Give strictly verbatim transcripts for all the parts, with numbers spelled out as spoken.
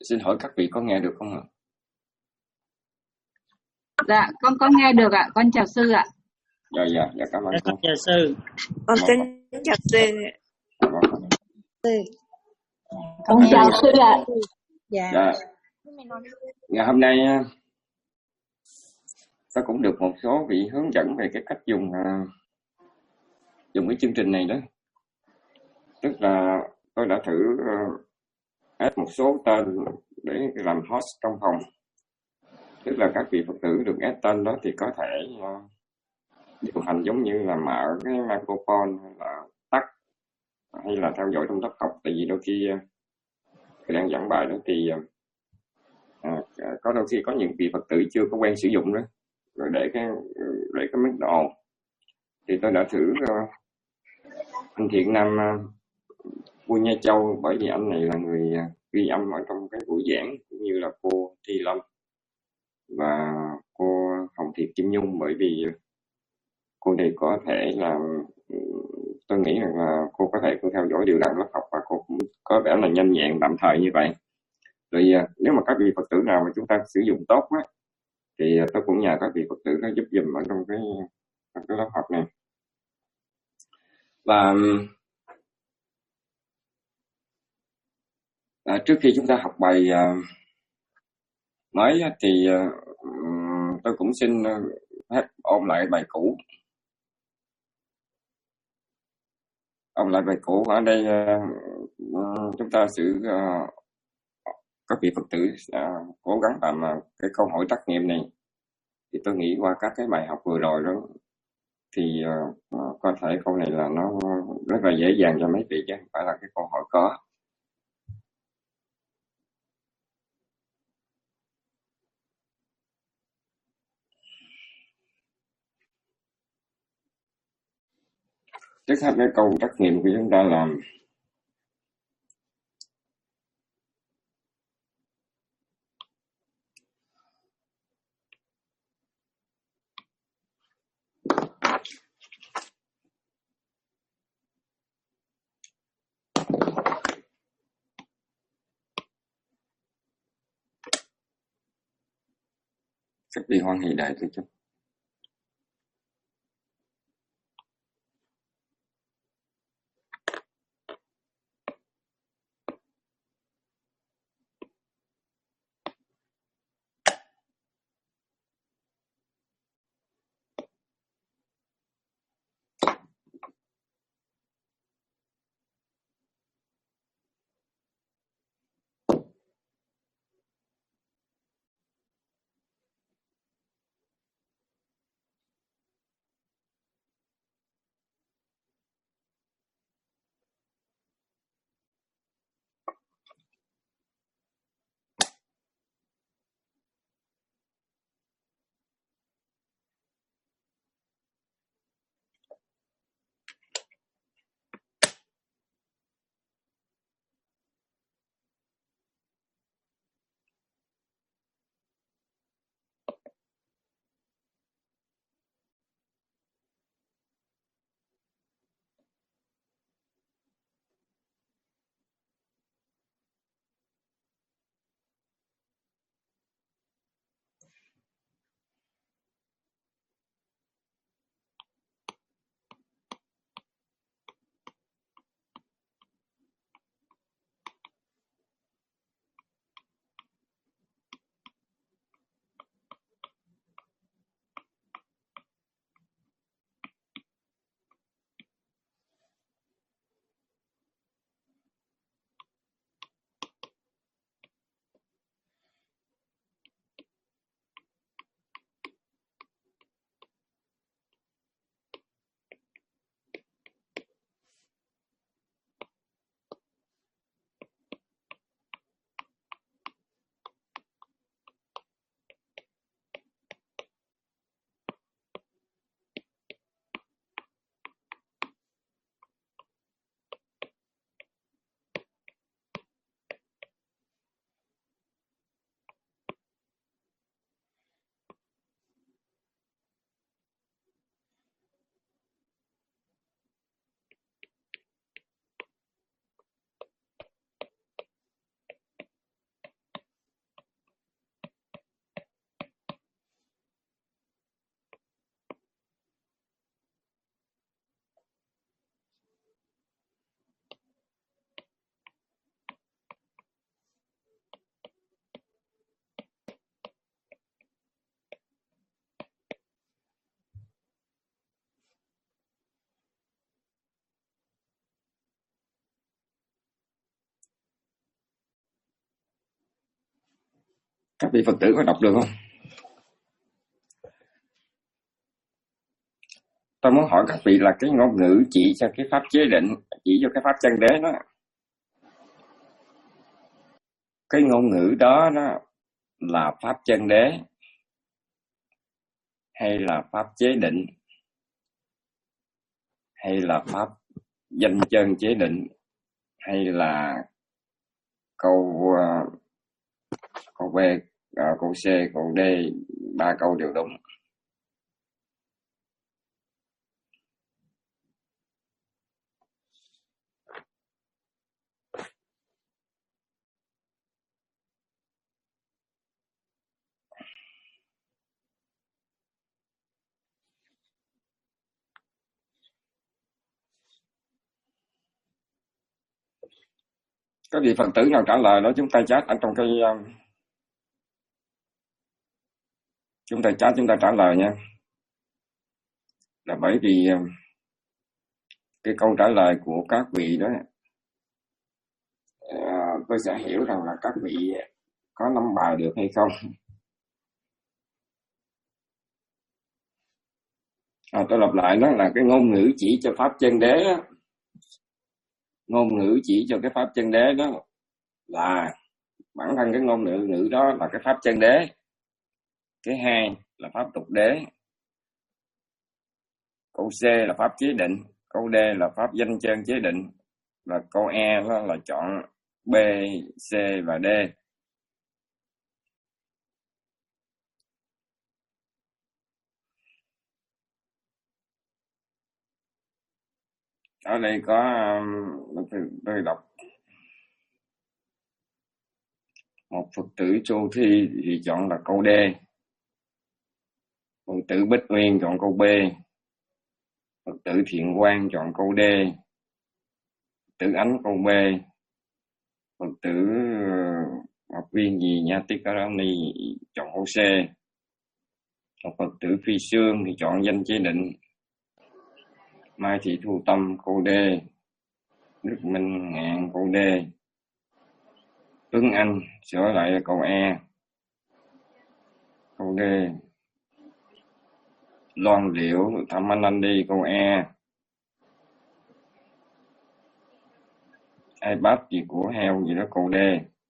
Xin hỏi các vị có nghe được không ạ? Dạ, con có nghe được ạ. Con chào sư ạ. Dạ, dạ, dạ cảm ơn Dạ, cô. con chào sư. Con kính chào sư. Con chào sư ạ. Dạ. Dạ. Ngày hôm nay tôi cũng được một số vị hướng dẫn về cái cách dùng dùng cái chương trình này đó. Tức là tôi đã thử add một số tên để làm host trong phòng. Tức là các vị Phật tử được add tên đó thì có thể điều hành giống như là mở cái microphone hay là tắt hay là theo dõi trong lớp học. Tại vì đôi khi tôi đang giảng bài đó thì à, có đôi khi có những vị Phật tử chưa có quen sử dụng đó, rồi để cái để cái mic độ thì tôi đã thử uh, anh Thiện Nam uh, Vua Nha Châu, bởi vì anh này là người uh, ghi âm ở trong cái buổi giảng, cũng như là cô Thi Lâm và cô Hồng Thiệt Kim Nhung, bởi vì cô này có thể là tôi nghĩ rằng là cô có thể cô theo dõi điều đặn lớp học và cô cũng có vẻ là nhanh nhẹn tạm thời như vậy. Rồi nếu mà các vị Phật tử nào mà chúng ta sử dụng tốt á thì tôi cũng nhờ các vị Phật tử đó giúp dùm ở trong cái, cái lớp học này. Và à, trước khi chúng ta học bài à, mới thì à, tôi cũng xin phép ôn lại bài cũ. Ôn lại bài cũ ở đây à, chúng ta sử à, các vị Phật tử à, cố gắng làm à, cái câu hỏi trắc nghiệm này. Thì tôi nghĩ qua các cái bài học vừa rồi đó thì uh, có thể câu này là nó rất là dễ dàng cho mấy vị chứ không phải là cái câu hỏi có. Trước hết cái câu trắc nghiệm của chúng ta làm các vị hoan hỷ đại tôi chút. Các vị Phật tử có đọc được không? Tôi muốn hỏi các vị là cái ngôn ngữ chỉ cho cái pháp chế định, chỉ cho cái pháp chân đế đó, cái ngôn ngữ đó đó là pháp chân đế hay là pháp chế định hay là pháp danh chân chế định hay là câu uh, câu B, uh, câu C, câu D, ba câu đều đúng. Có vị Phật tử nào trả lời đó chúng ta chat ở trong cái uh, chúng ta chat chúng ta trả lời nha. Là bởi vì uh, cái câu trả lời của các vị đó uh, tôi sẽ hiểu rằng là các vị có nắm bài được hay không. À, tôi lặp lại đó là cái ngôn ngữ chỉ cho pháp chân đế đó. Ngôn ngữ chỉ cho cái pháp chân đế đó là bản thân cái ngôn ngữ ngữ đó là cái pháp chân đế. Cái hai là pháp tục đế. Câu C là pháp chế định. Câu D là pháp danh chân chế định. Và câu E đó là chọn B, C và D. Ở đây có um, tôi đọc một Phật tử Châu Thi thì chọn là câu D. Phật tử Bích Nguyên chọn câu B. Phật tử Thiện Quang chọn câu D. Phật tử Ánh câu B. Phật tử học viên gì Nha Tích Karani chọn câu C. Phật tử Phi Sương thì chọn danh chế định. Mai Thị Thu Tâm câu D. Đức Minh Ngạn câu D. Tuấn Anh sửa lại là câu E. Câu D. Loan Liễu Thẩm Anh Anh đi câu E. Ai bác gì của heo gì đó câu D.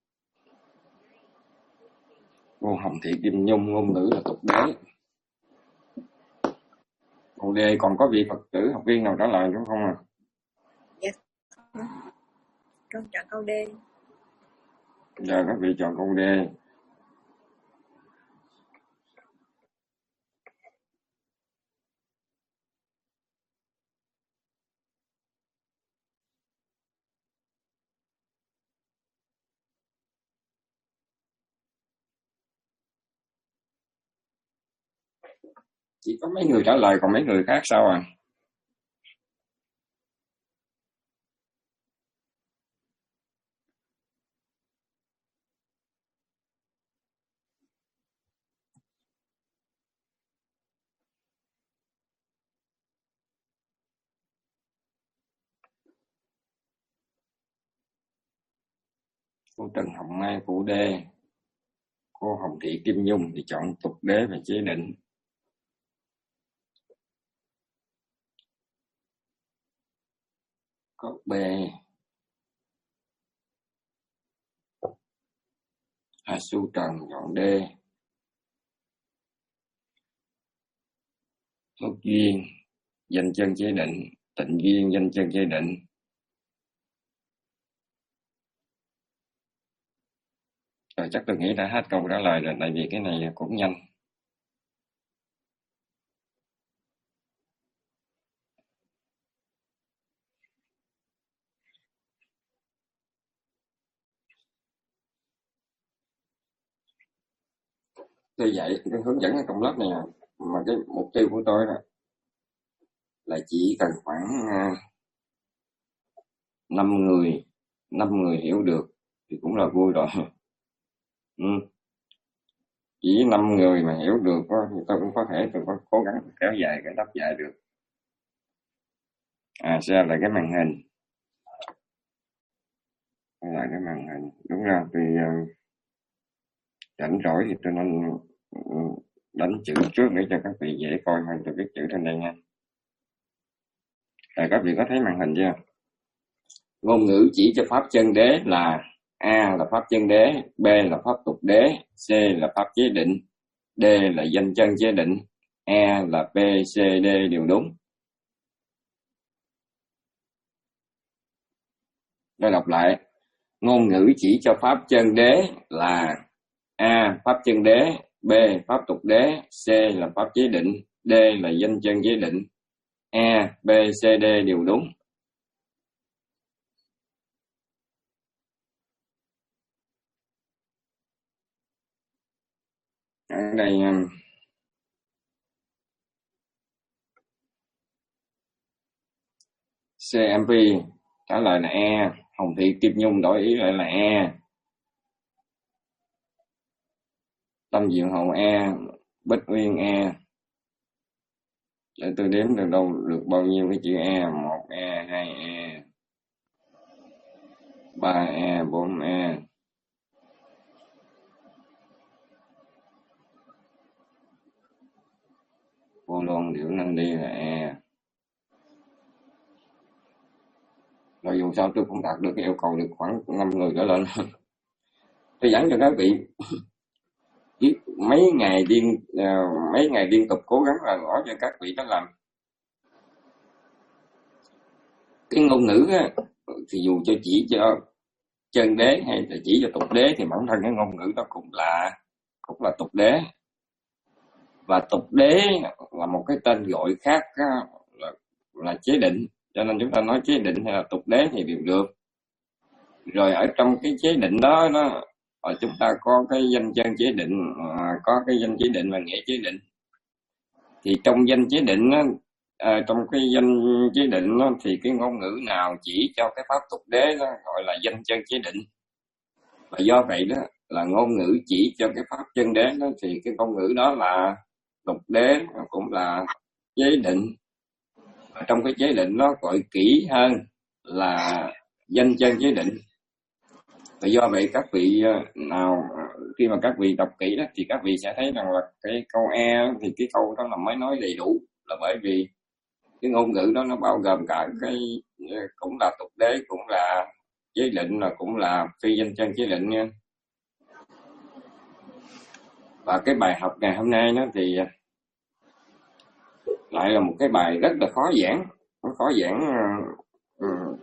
Cô Hồng Thị Kim Nhung ngôn ngữ là tục đế. Câu D. Còn có vị Phật tử học viên nào trả lời đúng không à? Dạ. Con chọn câu D. Giờ các vị chọn câu D. Chỉ có mấy người trả lời còn mấy người khác sao à? Cô Trần Hồng Mai câu D. Cô Hồng Thị Kim Nhung thì chọn tục đế và chế định. Có B. Hà Su Trần chọn D. Thuốc Duyên danh chân chế định. Tịnh Duyên danh chân chế định. Rồi chắc tôi nghĩ đã hết câu trả lời rồi, tại vì cái này cũng nhanh. Tôi dạy, tôi hướng dẫn ở trong lớp này mà cái mục tiêu của tôi là, là chỉ cần khoảng năm người, năm người hiểu được thì cũng là vui rồi. Ừ. Chỉ năm người mà hiểu được thì tôi cũng có thể tôi có cố gắng kéo dài cái đáp dài được. À, share lại cái màn hình. Share lại cái màn hình. Đúng rồi, thì uh, rảnh rỗi thì tôi nên đánh chữ trước để cho các vị dễ coi hơn. Tôi viết chữ trên đây nha. Rồi các vị có thấy màn hình chưa? Ngôn ngữ chỉ cho pháp chân đế là A là pháp chân đế, B là pháp tục đế, C là pháp chế định, D là danh chân chế định, E là B, C, D đều đúng. Tôi đọc lại. Ngôn ngữ chỉ cho pháp chân đế là A pháp chân đế, B pháp tục đế, C là pháp chế định, D là danh chân chế định, E, B, C, D đều đúng. Ở đây xê em pê trả lời là E, Hồng Thị Kim Nhung đổi ý lại là E, Tâm Diệu Hậu E, Bích Uyên E. Để tôi đếm được đâu được bao nhiêu cái chữ E. Một E, hai E, ba E, bốn E. Cô Loan Điểu Năng đi là E. Rồi dù sao tôi cũng đạt được cái yêu cầu được khoảng năm người trở lên. Tôi dẫn cho các vị mấy ngày liên uh, mấy ngày liên tục cố gắng là gõ cho các vị đó làm cái ngôn ngữ á, thì dù cho chỉ cho chân đế hay là chỉ cho tục đế thì bản thân cái ngôn ngữ đó cũng là cũng là tục đế, và tục đế là một cái tên gọi khác á, là là chế định, cho nên chúng ta nói chế định hay là tục đế thì đều được. Rồi ở trong cái chế định đó nó chúng ta có cái danh chân chế định, có cái danh chế định và nghĩa chế định. Thì trong danh chế định đó, à, trong cái danh chế định đó, thì cái ngôn ngữ nào chỉ cho cái pháp tục đế đó gọi là danh chân chế định. Và do vậy đó là ngôn ngữ chỉ cho cái pháp chân đế đó thì cái ngôn ngữ đó là tục đế, cũng là chế định. Và trong cái chế định nó gọi kỹ hơn là danh chân chế định. Và do vậy các vị nào khi mà các vị đọc kỹ đó thì các vị sẽ thấy rằng là cái câu E thì cái câu đó là mới nói đầy đủ, là bởi vì cái ngôn ngữ đó nó bao gồm cả cái cũng là tục đế, cũng là chế định, là cũng là phi danh chân chế định nha. Và cái bài học ngày hôm nay nó thì lại là một cái bài rất là khó giảng, nó khó giảng uh,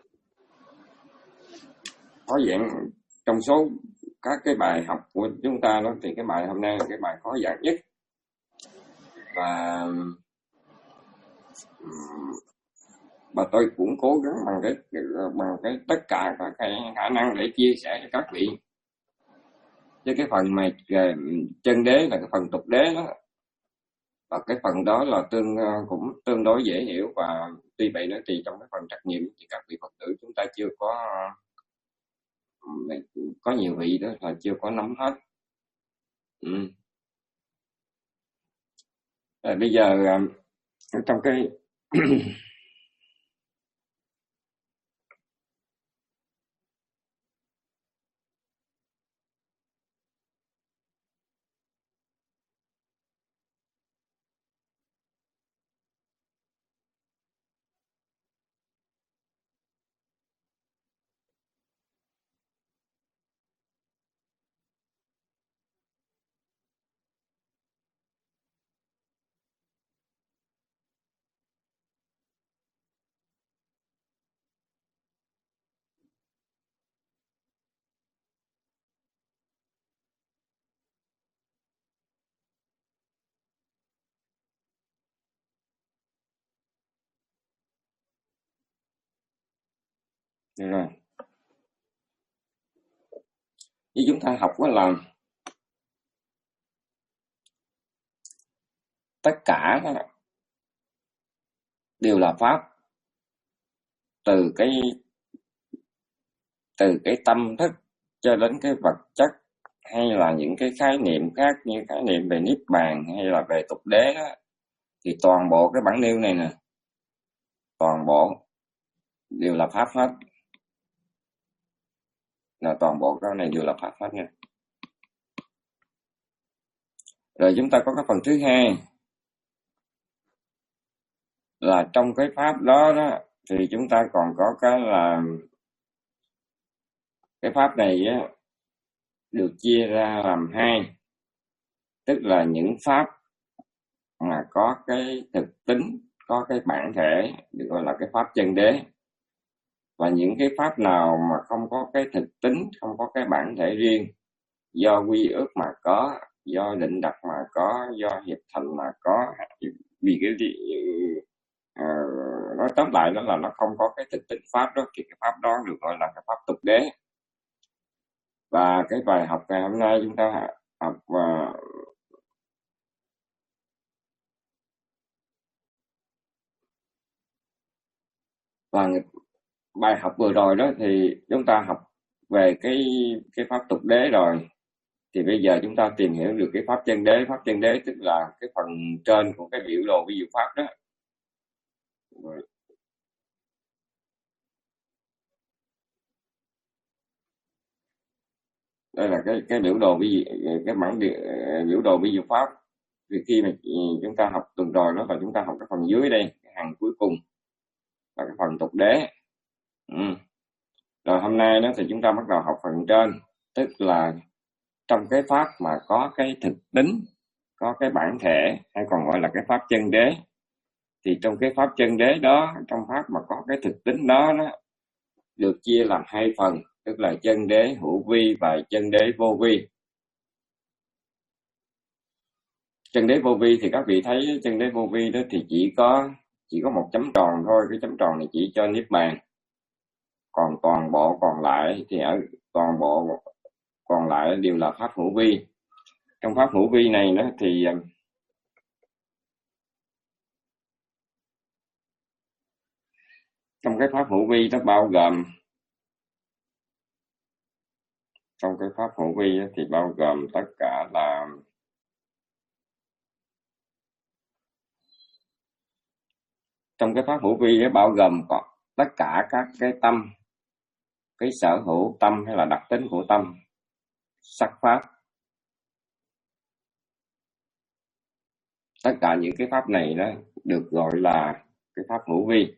khó giảng trong số các cái bài học của chúng ta đó, thì cái bài hôm nay là cái bài khó giảng nhất. Và và tôi cũng cố gắng bằng cái bằng cái tất cả các cái khả năng để chia sẻ cho các vị. Với cái phần mà chân đế là cái phần tục đế đó, và cái phần đó là tương cũng tương đối dễ hiểu. Và tuy vậy nữa thì trong cái phần trắc nghiệm thì các vị Phật tử chúng ta chưa có có nhiều vị đó là chưa có nắm hết. Ừ. Rồi bây giờ trong cái rồi như chúng ta học đó là tất cả đều là pháp, từ cái từ cái tâm thức cho đến cái vật chất, hay là những cái khái niệm khác như khái niệm về niết bàn hay là về tục đế đó, thì toàn bộ cái bản nêu này nè, toàn bộ đều là pháp hết. Là toàn bộ cái này đều là pháp hết nha. Rồi chúng ta có cái phần thứ hai là trong cái pháp đó đó thì chúng ta còn có cái là cái pháp này á, được chia ra làm hai, tức là những pháp mà có cái thực tính, có cái bản thể được gọi là cái pháp chân đế, và những cái pháp nào mà không có cái thực tính, không có cái bản thể riêng, do quy ước mà có, do định đặt mà có, do hiệp thành mà có, vì cái gì uh, nói tóm lại đó là nó không có cái thực tính pháp đó, thì cái pháp đó được gọi là cái pháp tục đế. Và cái bài học ngày hôm nay chúng ta học uh, và bài học vừa rồi đó thì chúng ta học về cái cái pháp tục đế rồi, thì bây giờ chúng ta tìm hiểu được cái pháp chân đế. Pháp chân đế tức là cái phần trên của cái biểu đồ vi diệu pháp đó. Đây là cái cái biểu đồ vi cái bản biểu đồ vi diệu pháp. Thì khi mà chúng ta học tuần rồi đó là chúng ta học cái phần dưới đây, cái hàng cuối cùng là cái phần tục đế. Ừ. Rồi hôm nay đó thì chúng ta bắt đầu học phần trên, tức là trong cái pháp mà có cái thực tính, có cái bản thể, hay còn gọi là cái pháp chân đế, thì trong cái pháp chân đế đó, trong pháp mà có cái thực tính đó, đó được chia làm hai phần, tức là chân đế hữu vi và chân đế vô vi. Chân đế vô vi thì các vị thấy chân đế vô vi đó thì chỉ có chỉ có một chấm tròn thôi, cái chấm tròn này chỉ cho niết bàn, còn toàn bộ còn lại thì ở toàn bộ còn lại đều là pháp hữu vi. Trong pháp hữu vi này đó thì trong cái pháp hữu vi nó bao gồm trong cái pháp hữu vi thì bao gồm tất cả là trong cái pháp hữu vi bao gồm có tất cả các cái tâm, cái sở hữu tâm hay là đặc tính của tâm, sắc pháp, tất cả những cái pháp này đó được gọi là cái pháp hữu vi.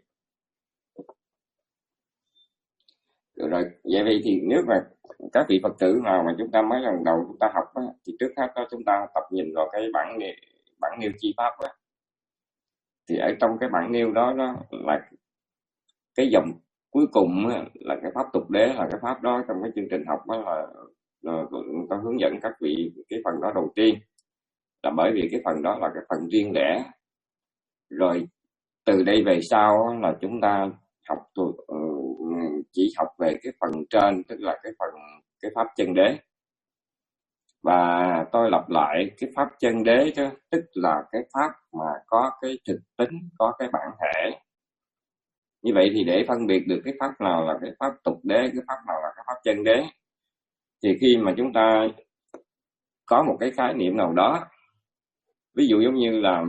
Rồi vậy vì thì nếu mà các vị Phật tử nào mà chúng ta mới lần đầu chúng ta học đó, thì trước hết đó chúng ta tập nhìn vào cái bản bản nêu chi pháp đó. Thì ở trong cái bản nêu đó đó là cái dòng cuối cùng là cái pháp tục đế, là cái pháp đó trong cái chương trình học đó là, là người ta hướng dẫn các vị cái phần đó đầu tiên, là bởi vì cái phần đó là cái phần riêng lẻ. Rồi từ đây về sau là chúng ta học chỉ học về cái phần trên, tức là cái phần cái pháp chân đế. Và tôi lặp lại, cái pháp chân đế đó tức là cái pháp mà có cái thực tính, có cái bản thể. Như vậy thì để phân biệt được cái pháp nào là cái pháp tục đế, cái pháp nào là cái pháp chân đế, thì khi mà chúng ta có một cái khái niệm nào đó, ví dụ giống như là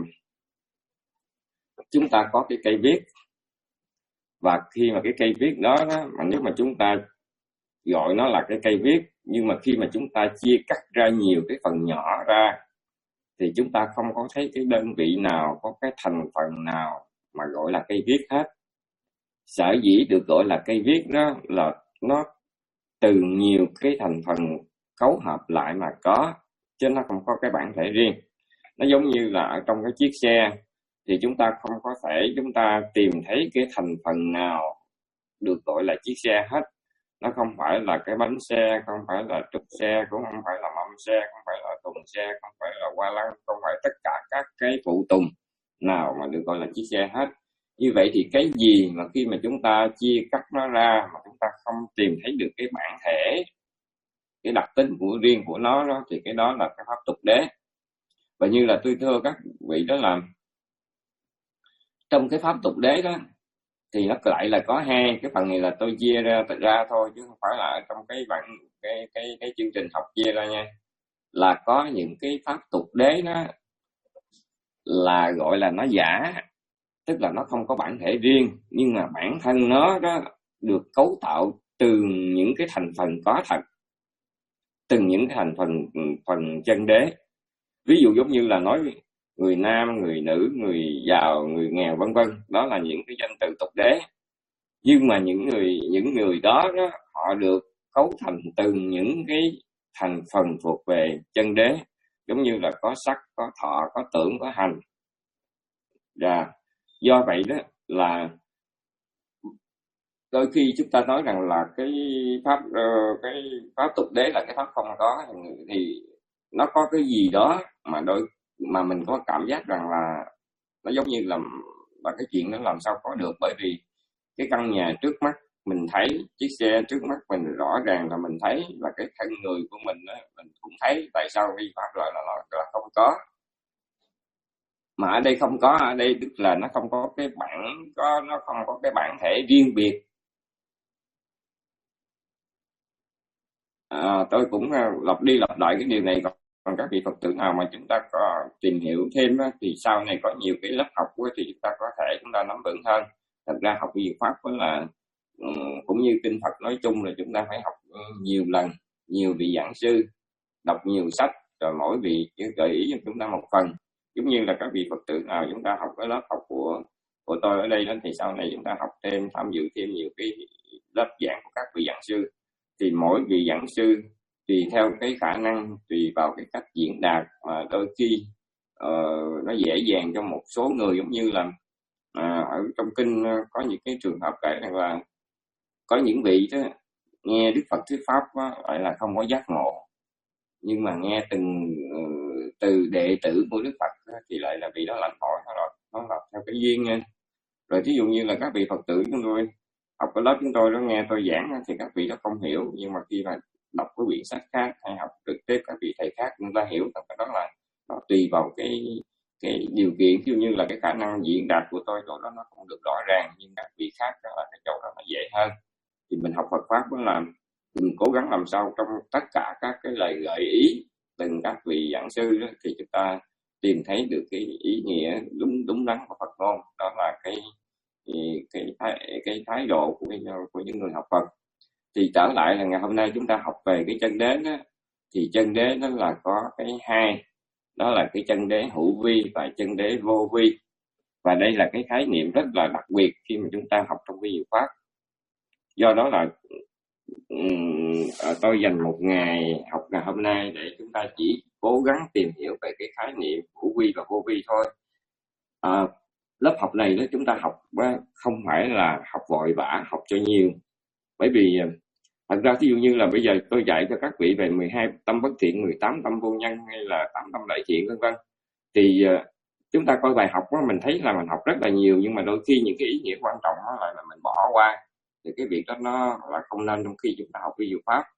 chúng ta có cái cây viết, và khi mà cái cây viết đó, đó mà nếu mà chúng ta gọi nó là cái cây viết, nhưng mà khi mà chúng ta chia cắt ra nhiều cái phần nhỏ ra thì chúng ta không có thấy cái đơn vị nào, có cái thành phần nào mà gọi là cây viết hết. Sở dĩ được gọi là cây viết đó là nó từ nhiều cái thành phần cấu hợp lại mà có, chứ nó không có cái bản thể riêng. Nó giống như là ở trong cái chiếc xe thì chúng ta không có thể chúng ta tìm thấy cái thành phần nào được gọi là chiếc xe hết. Nó không phải là cái bánh xe, không phải là trục xe, cũng không phải là mâm xe, không phải là thùng xe, không phải là hoa lăng, không phải tất cả các cái phụ tùng nào mà được gọi là chiếc xe hết. Như vậy thì cái gì mà khi mà chúng ta chia cắt nó ra mà chúng ta không tìm thấy được cái bản thể, cái đặc tính của riêng của nó đó, thì cái đó là cái pháp tục đế. Và như là tôi thưa các vị đó là trong cái pháp tục đế đó thì nó lại là có hai cái phần này, là tôi chia ra ra thôi chứ không phải là ở trong cái bản cái cái cái chương trình học chia ra nha. Là có những cái pháp tục đế đó là gọi là nó giả, tức là nó không có bản thể riêng, nhưng mà bản thân nó đó được cấu tạo từ những cái thành phần có thật, từng những cái thành phần phần chân đế. Ví dụ giống như là nói người nam, người nữ, người giàu, người nghèo vân vân, đó là những cái danh từ tục đế. Nhưng mà những người những người đó, đó họ được cấu thành từng những cái thành phần thuộc về chân đế, giống như là có sắc, có thọ, có tưởng, có hành. Và do vậy đó là đôi khi chúng ta nói rằng là cái pháp uh, cái pháp tục đế là cái pháp không có, thì nó có cái gì đó mà đôi mà mình có cảm giác rằng là nó giống như là là cái chuyện nó làm sao có được, bởi vì cái căn nhà trước mắt mình thấy, chiếc xe trước mắt mình rõ ràng là mình thấy, là cái thân người của mình đó, mình cũng thấy. Tại sao vi pháp lại là, là, là không có? Mà ở đây không có, ở đây tức là nó không có cái bản có nó không có cái bản thể riêng biệt. À, tôi cũng lặp đi lặp lại cái điều này. Còn các vị Phật tử nào mà chúng ta có tìm hiểu thêm á, thì sau này có nhiều cái lớp học á, thì chúng ta có thể chúng ta nắm vững hơn. Thật ra học Diệu Pháp đó là cũng như kinh Phật nói chung là chúng ta phải học nhiều lần, nhiều vị giảng sư, đọc nhiều sách, rồi mỗi vị gợi ý cho chúng ta một phần. Giống như là các vị Phật tử nào chúng ta học cái lớp học của của tôi ở đây đó, thì sau này chúng ta học thêm, tham dự thêm nhiều cái lớp giảng của các vị giảng sư. Thì mỗi vị giảng sư tùy theo cái khả năng, tùy vào cái cách diễn đạt, mà đôi khi uh, nó dễ dàng cho một số người. Giống như là uh, ở trong kinh uh, có những cái trường hợp kể rằng là có những vị đó nghe Đức Phật thuyết pháp đó, lại là không có giác ngộ, nhưng mà nghe từng uh, từ đệ tử của Đức Phật đó, thì lại là vị đó lãnh hội, nó là, nó là theo cái duyên nha. Rồi thí dụ như là các vị Phật tử chúng tôi học cái lớp chúng tôi đó, nghe tôi giảng thì các vị đó không hiểu, nhưng mà khi mà đọc cái quyển sách khác hay học trực tiếp các vị thầy khác, chúng ta hiểu rằng cái đó là nó tùy vào cái cái điều kiện. Ví dụ như là cái khả năng diễn đạt của tôi chỗ đó nó không được rõ ràng, nhưng các vị khác đó là cái chỗ đó nó dễ hơn. Thì mình học Phật pháp đó là mình cố gắng làm sao trong tất cả các cái lời gợi ý từng các vị giảng sư đó, thì chúng ta tìm thấy được cái ý nghĩa đúng đúng đắn của Phật ngôn. Đó là cái cái thái, cái thái độ của, của những người học Phật. Thì trở lại là ngày hôm nay chúng ta học về cái chân đế đó, thì chân đế đó là có cái hai, đó là cái chân đế hữu vi và chân đế vô vi. Và đây là cái khái niệm rất là đặc biệt khi mà chúng ta học trong cái Diệu Pháp. Do đó là um, tôi dành một ngày học ngày hôm nay để chúng ta chỉ cố gắng tìm hiểu về cái khái niệm hữu vi và vô vi thôi. À, lớp học này đó chúng ta học không phải là học vội vã, học cho nhiều. Bởi vì thật ra ví dụ như là bây giờ tôi dạy cho các vị về mười hai tâm bất thiện, mười tám tâm vô nhân hay là tám tâm đại thiện vân vân, thì chúng ta coi bài học đó, mình thấy là mình học rất là nhiều, nhưng mà đôi khi những cái ý nghĩa quan trọng đó lại là mình bỏ qua. Thì cái việc đó nó là không nên trong khi chúng ta học cái Diệu Pháp.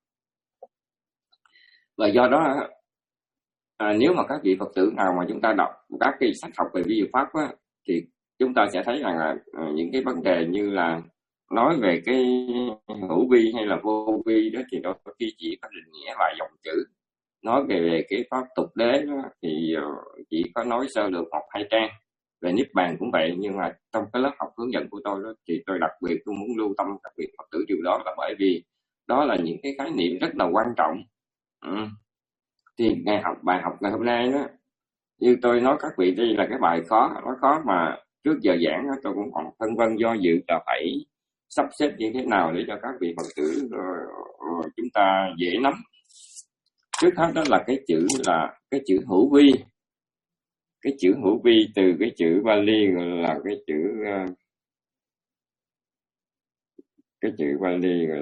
Và do đó à, nếu mà các vị Phật tử nào mà chúng ta đọc các cái sách học về Diệu Pháp á, thì chúng ta sẽ thấy rằng là uh, những cái vấn đề như là nói về cái hữu vi hay là vô vi đó, thì đôi khi chỉ có định nghĩa vài dòng chữ. Nói về, về cái pháp tục đế đó, thì uh, chỉ có nói sơ lược một hai trang. Về Niết Bàn cũng vậy, nhưng mà trong cái lớp học hướng dẫn của tôi đó, thì tôi đặc biệt tôi muốn lưu tâm các vị Phật tử điều đó, là bởi vì đó là những cái khái niệm rất là quan trọng. Ừ. Thì ngày học bài học ngày hôm nay đó, như tôi nói các vị, đây là cái bài khó, nó khó mà trước giờ giảng đó, tôi cũng còn phân vân do dự là phải sắp xếp như thế nào để cho các vị Phật tử uh, uh, chúng ta dễ nắm. Trước hết đó là cái chữ là cái chữ hữu vi. Cái chữ hữu vi từ cái chữ Bali là cái chữ uh, cái chữ Bali uh,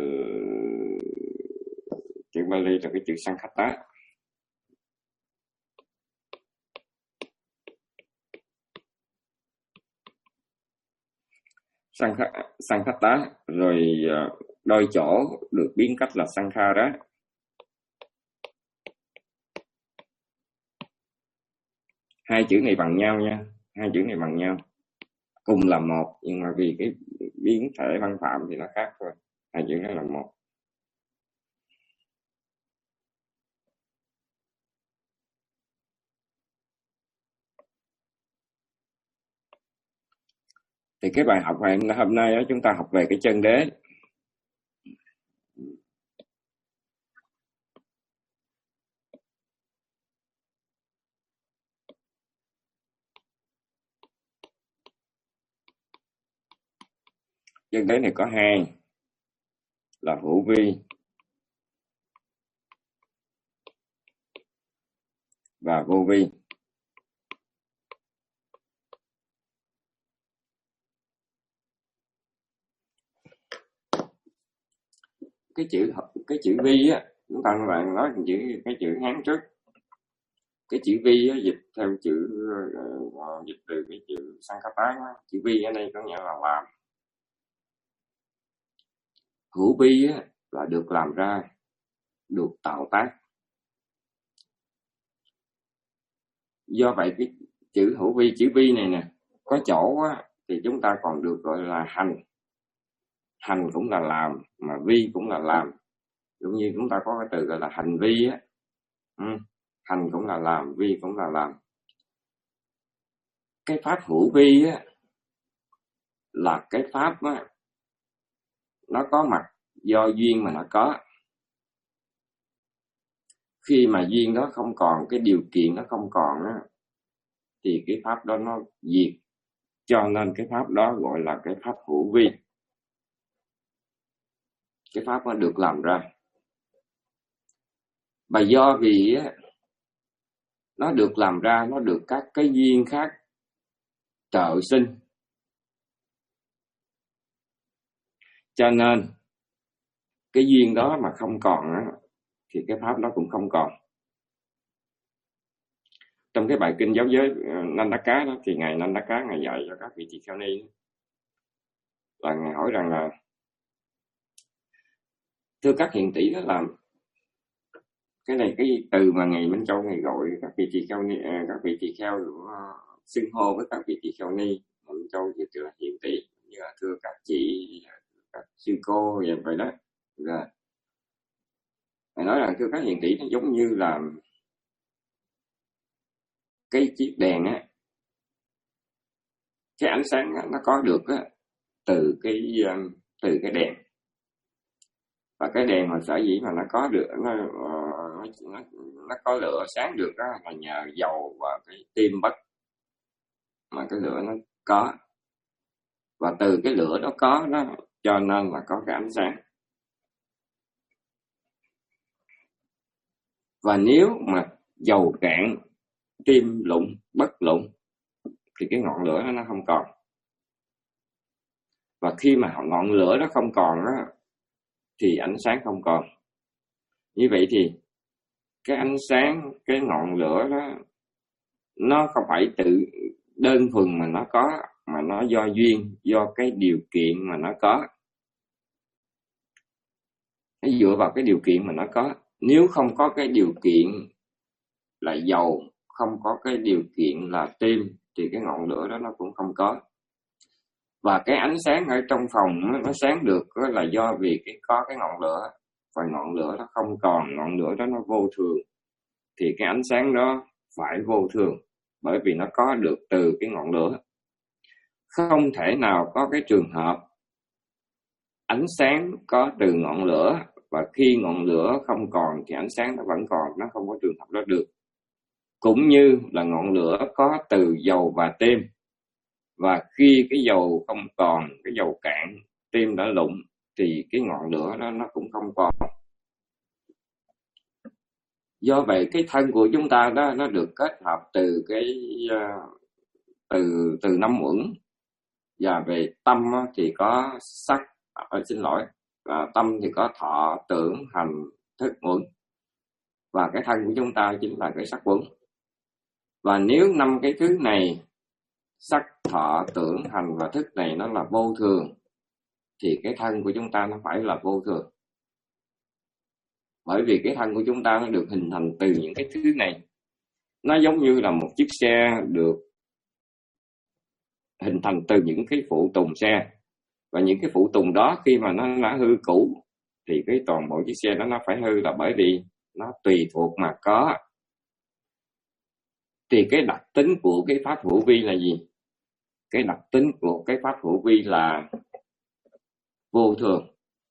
chữ Bali là cái chữ Sankhata. Sankhata, rồi đôi chỗ được biến cách là Sankhara. Hai chữ này bằng nhau nha, hai chữ này bằng nhau, cùng là một, nhưng mà vì cái biến thể văn phạm thì nó khác thôi. Hai chữ đó là một. Thì cái bài học này hôm nay đó, chúng ta học về cái chân đế. chân đế này có hai là hữu vi và vô vi. Cái chữ cái chữ vi á, chúng ta các bạn nói chữ cái chữ Hán trước. Cái chữ vi á, dịch theo chữ uh, dịch từ cái chữ Sankara, chữ vi ở đây có nghĩa là làm. Hữu vi á, là được làm ra, được tạo tác. Do vậy cái chữ hữu vi, chữ vi này nè, có chỗ á, thì chúng ta còn được gọi là hành. Hành cũng là làm, mà vi cũng là làm. Giống như chúng ta có cái từ gọi là hành vi á. Ừ. Hành cũng là làm, vi cũng là làm. Cái pháp hữu vi á, là cái pháp á, nó có mặt do duyên mà nó có. Khi mà duyên đó không còn, cái điều kiện nó không còn á, thì cái pháp đó nó diệt. Cho nên cái pháp đó gọi là cái pháp hữu vi. Cái pháp nó được làm ra. Và do vì á, nó được làm ra, nó được các cái duyên khác trợ sinh, cho nên cái duyên đó mà không còn á, thì cái pháp đó cũng không còn. Trong cái bài kinh giáo giới Nandaka đó, thì ngài Nandaka ngài dạy cho các vị tỳ kheo ni là ngài hỏi rằng là thưa các hiền tỷ đó, làm cái này cái từ mà ngài Minh Châu ngài gọi các vị tỳ kheo ni, các vị tỳ kheo xưng hô với các vị tỳ kheo ni, Minh Châu thì là hiền tỷ, như là thưa các chị, các sư cô vậy đó. Rồi ngài nói rằng thưa các hiền tỷ, nó giống như là cái chiếc đèn á, cái ánh sáng á, nó có được á, từ cái từ cái đèn. Và cái đèn mà sở dĩ mà nó có được, nó nó, nó có lửa sáng được đó là nhờ dầu và cái tim bất mà cái lửa nó có. Và từ cái lửa đó có đó, cho nên là có cái ánh sáng. Và nếu mà dầu cạn, tim lụng, bất lụng, thì cái ngọn lửa đó nó không còn. Và khi mà ngọn lửa đó không còn đó, thì ánh sáng không còn. Như vậy thì cái ánh sáng, cái ngọn lửa đó, nó không phải tự đơn thuần mà nó có, mà nó do duyên, do cái điều kiện mà nó có. Nó dựa vào cái điều kiện mà nó có. Nếu không có cái điều kiện là dầu, không có cái điều kiện là tim, thì cái ngọn lửa đó nó cũng không có. Và cái ánh sáng ở trong phòng nó, nó sáng được là do vì cái có cái ngọn lửa. Và ngọn lửa nó không còn, ngọn lửa đó nó vô thường, thì cái ánh sáng đó phải vô thường, bởi vì nó có được từ cái ngọn lửa. Không thể nào có cái trường hợp ánh sáng có từ ngọn lửa, và khi ngọn lửa không còn thì ánh sáng nó vẫn còn, nó không có trường hợp đó được. Cũng như là ngọn lửa có từ dầu và tim, và khi cái dầu không còn, cái dầu cạn, tim đã lụng, thì cái ngọn lửa đó nó cũng không còn. Do vậy cái thân của chúng ta đó nó được kết hợp từ cái từ từ năm uẩn. Và về tâm thì có sắc, à, xin lỗi, à, tâm thì có thọ, tưởng, hành, thức uẩn. Và cái thân của chúng ta chính là cái sắc uẩn. Và nếu năm cái thứ này, sắc, thọ, tưởng, hành và thức này nó là vô thường, thì cái thân của chúng ta nó phải là vô thường. Bởi vì cái thân của chúng ta nó được hình thành từ những cái thứ này. Nó giống như là một chiếc xe được hình thành từ những cái phụ tùng xe. Và những cái phụ tùng đó khi mà nó đã hư cũ, thì cái toàn bộ chiếc xe đó nó phải hư, là bởi vì nó tùy thuộc mà có. Thì cái đặc tính của cái pháp hữu vi là gì? Cái đặc tính của cái pháp hữu vi là vô thường.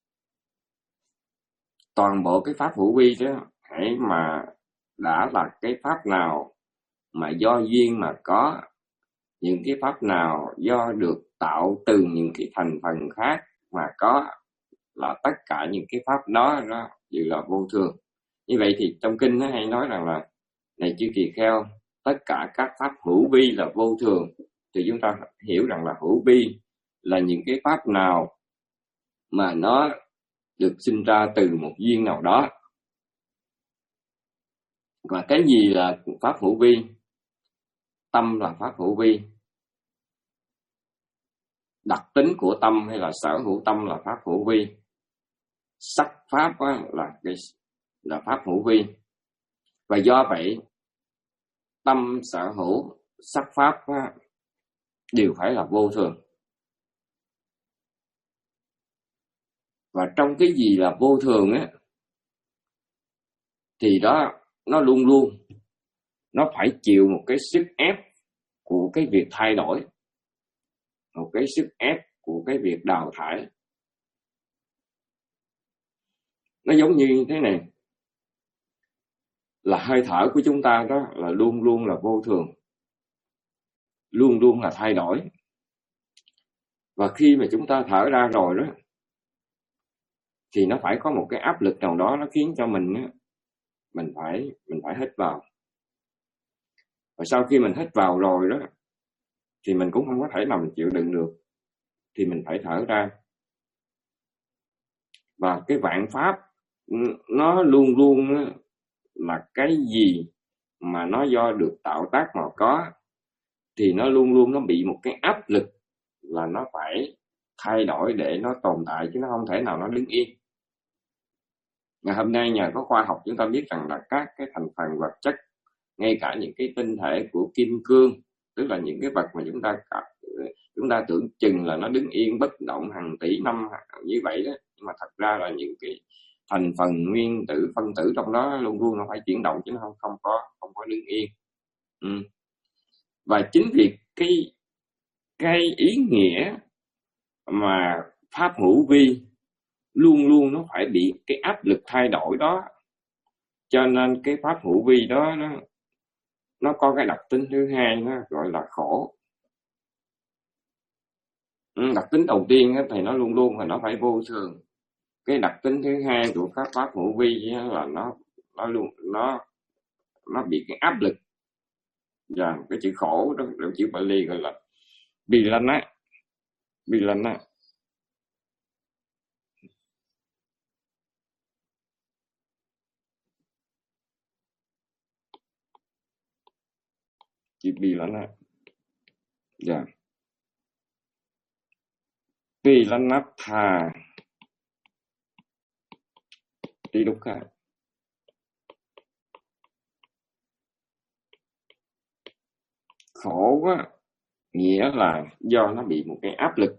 Toàn bộ cái pháp hữu vi đó, hãy mà đã là cái pháp nào mà do duyên mà có, những cái pháp nào do được tạo từ những cái thành phần khác mà có là tất cả những cái pháp đó đó đều là vô thường. Như vậy thì trong kinh nó hay nói rằng là này chư tỳ kheo, tất cả các pháp hữu vi là vô thường. Thì chúng ta hiểu rằng là hữu vi là những cái pháp nào mà nó được sinh ra từ một duyên nào đó. Và cái gì là pháp hữu vi? Tâm là pháp hữu vi. Đặc tính của tâm hay là sở hữu tâm là pháp hữu vi. Sắc pháp là cái là pháp hữu vi. Và do vậy tâm, sở hữu, sắc pháp đều phải là vô thường. Và trong cái gì là vô thường á, thì đó nó luôn luôn nó phải chịu một cái sức ép của cái việc thay đổi, một cái sức ép của cái việc đào thải. Nó giống như thế này, là hơi thở của chúng ta đó là luôn luôn là vô thường, luôn luôn là thay đổi. Và khi mà chúng ta thở ra rồi đó, thì nó phải có một cái áp lực nào đó nó khiến cho mình mình phải mình phải hít vào. Và sau khi mình hít vào rồi đó, thì mình cũng không có thể nào mình chịu đựng được, thì mình phải thở ra. Và cái vạn pháp nó luôn luôn là cái gì mà nó do được tạo tác mà có, thì nó luôn luôn nó bị một cái áp lực là nó phải thay đổi để nó tồn tại, chứ nó không thể nào nó đứng yên. Ngày hôm nay nhờ có khoa học chúng ta biết rằng là các cái thành phần vật chất, ngay cả những cái tinh thể của kim cương, tức là những cái vật mà chúng ta chúng ta tưởng chừng là nó đứng yên bất động hàng tỷ năm như vậy đó, nhưng mà thật ra là những cái thành phần nguyên tử, phân tử trong đó luôn luôn nó phải chuyển động, chứ nó không không có không có đứng yên. Ừ. Và chính vì cái cái ý nghĩa mà pháp hữu vi luôn luôn nó phải bị cái áp lực thay đổi đó, cho nên cái pháp hữu vi đó nó nó có cái đặc tính thứ hai, nó gọi là khổ. Ừ, đặc tính đầu tiên thì nó luôn luôn là nó phải vô thường. Cái đặc tính thứ hai của các pháp hữu vi là nó nó luôn nó nó bị cái áp lực. Và cái chữ khổ đó, đó chữ Bali gọi là Bilana. Bilana. Chữ Bilana. Dạ. Bilanatha. Đi đúng cả. Khổ á, nghĩa là do nó bị một cái áp lực.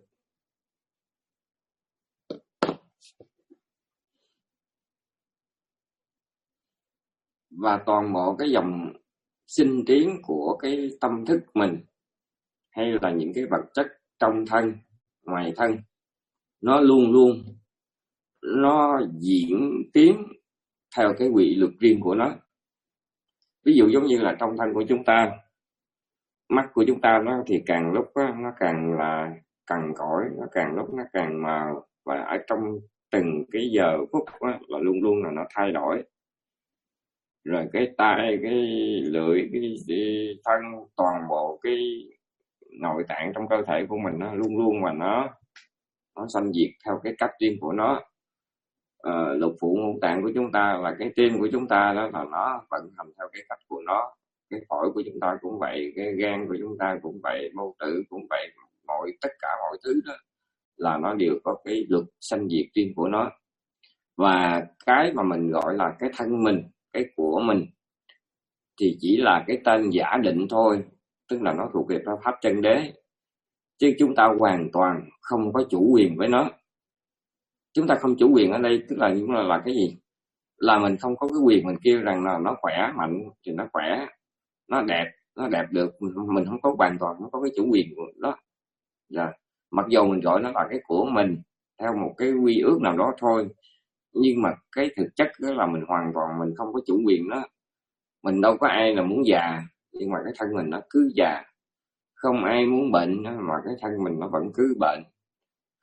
Và toàn bộ cái dòng sinh tiến của cái tâm thức mình, hay là những cái vật chất trong thân, ngoài thân, nó luôn luôn nó diễn tiến theo cái quy luật riêng của nó. Ví dụ giống như là trong thân của chúng ta, mắt của chúng ta nó thì càng lúc đó, nó càng là cằn cỗi, nó càng lúc nó càng mờ, và ở trong từng cái giờ phút đó, là luôn luôn là nó thay đổi. Rồi cái tai, cái lưỡi, cái, cái thân, toàn bộ cái nội tạng trong cơ thể của mình nó luôn luôn mà nó nó sanh diệt theo cái cách riêng của nó. À, lục phủ ngũ tạng của chúng ta là cái tim của chúng ta đó, là nó vận hành theo cái cách của nó. Cái phổi của chúng ta cũng vậy, cái gan của chúng ta cũng vậy, mô tử cũng vậy, mọi tất cả mọi thứ đó là nó đều có cái luật sanh diệt riêng của nó. Và cái mà mình gọi là cái thân mình, cái của mình, thì chỉ là cái tên giả định thôi, tức là nó thuộc về pháp chân đế, chứ chúng ta hoàn toàn không có chủ quyền với nó. Chúng ta không chủ quyền ở đây tức là là, là cái gì? Là mình không có cái quyền mình kêu rằng là nó khỏe mạnh thì nó khỏe, nó đẹp nó đẹp được, mình không có hoàn toàn không có cái chủ quyền của đó. Dạ. Mặc dù mình gọi nó là cái của mình theo một cái quy ước nào đó thôi, nhưng mà cái thực chất đó là mình hoàn toàn mình không có chủ quyền đó. Mình đâu có ai là muốn già, nhưng mà cái thân mình nó cứ già. Không ai muốn bệnh mà cái thân mình nó vẫn cứ bệnh.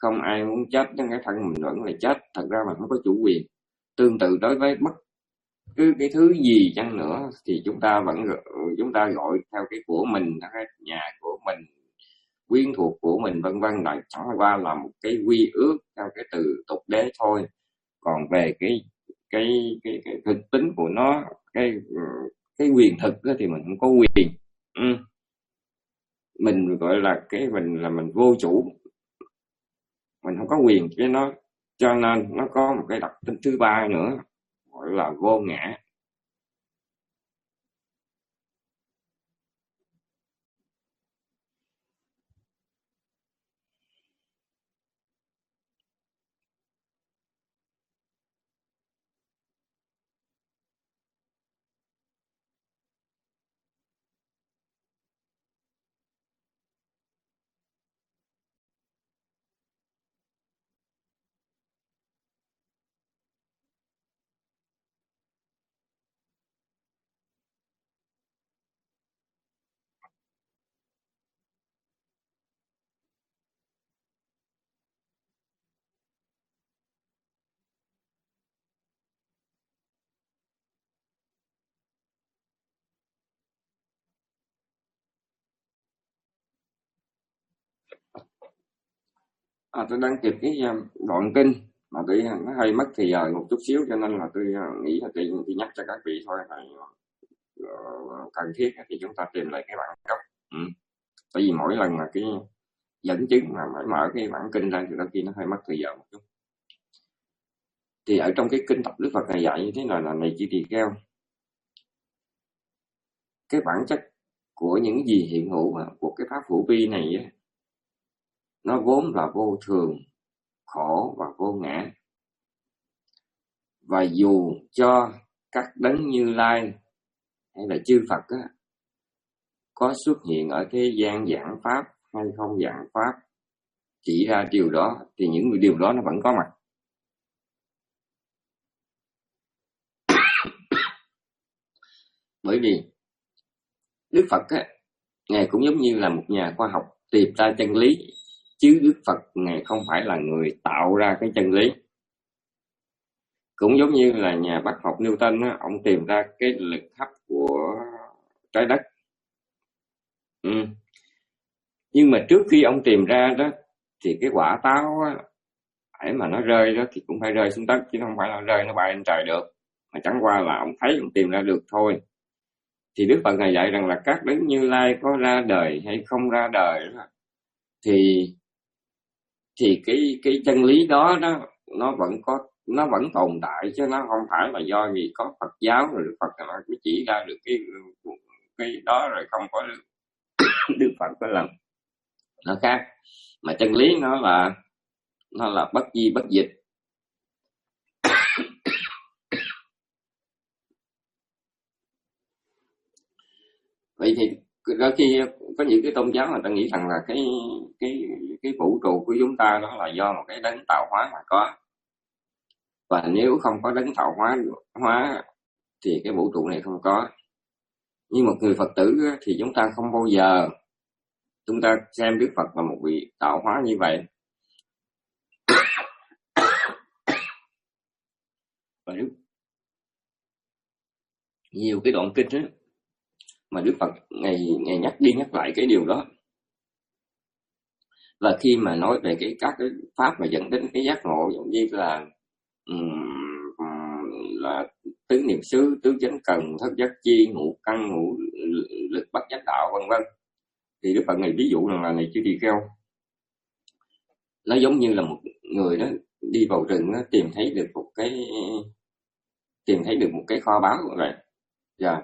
không ai muốn chết, nhưng cái thân mình vẫn là chết. Thật ra mình không có chủ quyền. Tương tự đối với bất cứ cái thứ gì chăng nữa thì chúng ta vẫn chúng ta gọi theo cái của mình, cái nhà của mình, quyến thuộc của mình, vân vân, lại chẳng qua là một cái quy ước theo cái từ tục đế thôi. Còn về cái cái cái, cái thực tính của nó, cái cái quyền thực thì mình không có quyền. Ừ. Mình gọi là cái mình là mình vô chủ, mình không có quyền với nó, cho nên nó có một cái đặc tính thứ ba nữa gọi là vô ngã. À, tôi đang kịp cái đoạn kinh mà tôi nó hơi mất thì giờ một chút xíu, cho nên là tôi nghĩ là tôi, tôi nhắc cho các vị thôi. Là cần thiết thì chúng ta tìm lại cái bản gốc. Ừ. Bởi vì mỗi lần mà cái dẫn chứng mà phải mở cái bản kinh ra thì đôi khi nó hơi mất thời giờ một chút. Thì ở trong cái kinh tập Đức Phật này dạy như thế nào là này chỉ tỳ kheo, cái bản chất của những gì hiện hữu của cái pháp hữu vi này á, nó vốn là vô thường, khổ và vô ngã. Và dù cho các đấng Như Lai hay là chư Phật á, có xuất hiện ở thế gian giảng pháp hay không giảng pháp, chỉ ra điều đó, thì những điều đó nó vẫn có mặt. Bởi vì Đức Phật á, Ngài cũng giống như là một nhà khoa học tìm ra chân lý, chứ Đức Phật Ngài không phải là người tạo ra cái chân lý. Cũng giống như là nhà bác học Newton á, ông tìm ra cái lực hấp của trái đất. Ừ. Nhưng mà trước khi ông tìm ra đó, thì cái quả táo á, để mà nó rơi đó thì cũng phải rơi xuống đất, chứ không phải là rơi nó bay lên trời được. Mà chẳng qua là ông thấy ông tìm ra được thôi. Thì Đức Phật Ngài dạy rằng là các đấng Như Lai có ra đời hay không ra đời đó, thì thì cái cái chân lý đó đó nó vẫn có, nó vẫn tồn tại, chứ nó không phải là do vì có Phật giáo rồi Đức Phật nó mới chỉ ra được cái cái đó rồi không có được. Đức Phật có làm nó khác, mà chân lý nó là nó là bất di bất dịch. Vậy thì đôi khi có những cái tôn giáo người ta nghĩ rằng là cái cái cái vũ trụ của chúng ta đó là do một cái đấng tạo hóa mà có, và nếu không có đấng tạo hóa hóa thì cái vũ trụ này không có. Nhưng một người Phật tử thì chúng ta không bao giờ chúng ta xem Đức Phật là một vị tạo hóa như vậy. Và Đức nhiều cái đoạn kinh ấy, mà Đức Phật ngày ngày nhắc đi nhắc lại cái điều đó. Và khi mà nói về cái các cái pháp mà dẫn đến cái giác ngộ, giống như là um, là tứ niệm xứ, tứ chánh cần, thất giác chi, ngũ căn, ngũ lực, bát chánh đạo, vân vân, thì Đức Phật này ví dụ rằng là này chư tỳ kheo, nó giống như là một người đó đi vào rừng đó, tìm thấy được một cái tìm thấy được một cái kho báu rồi. Dạ.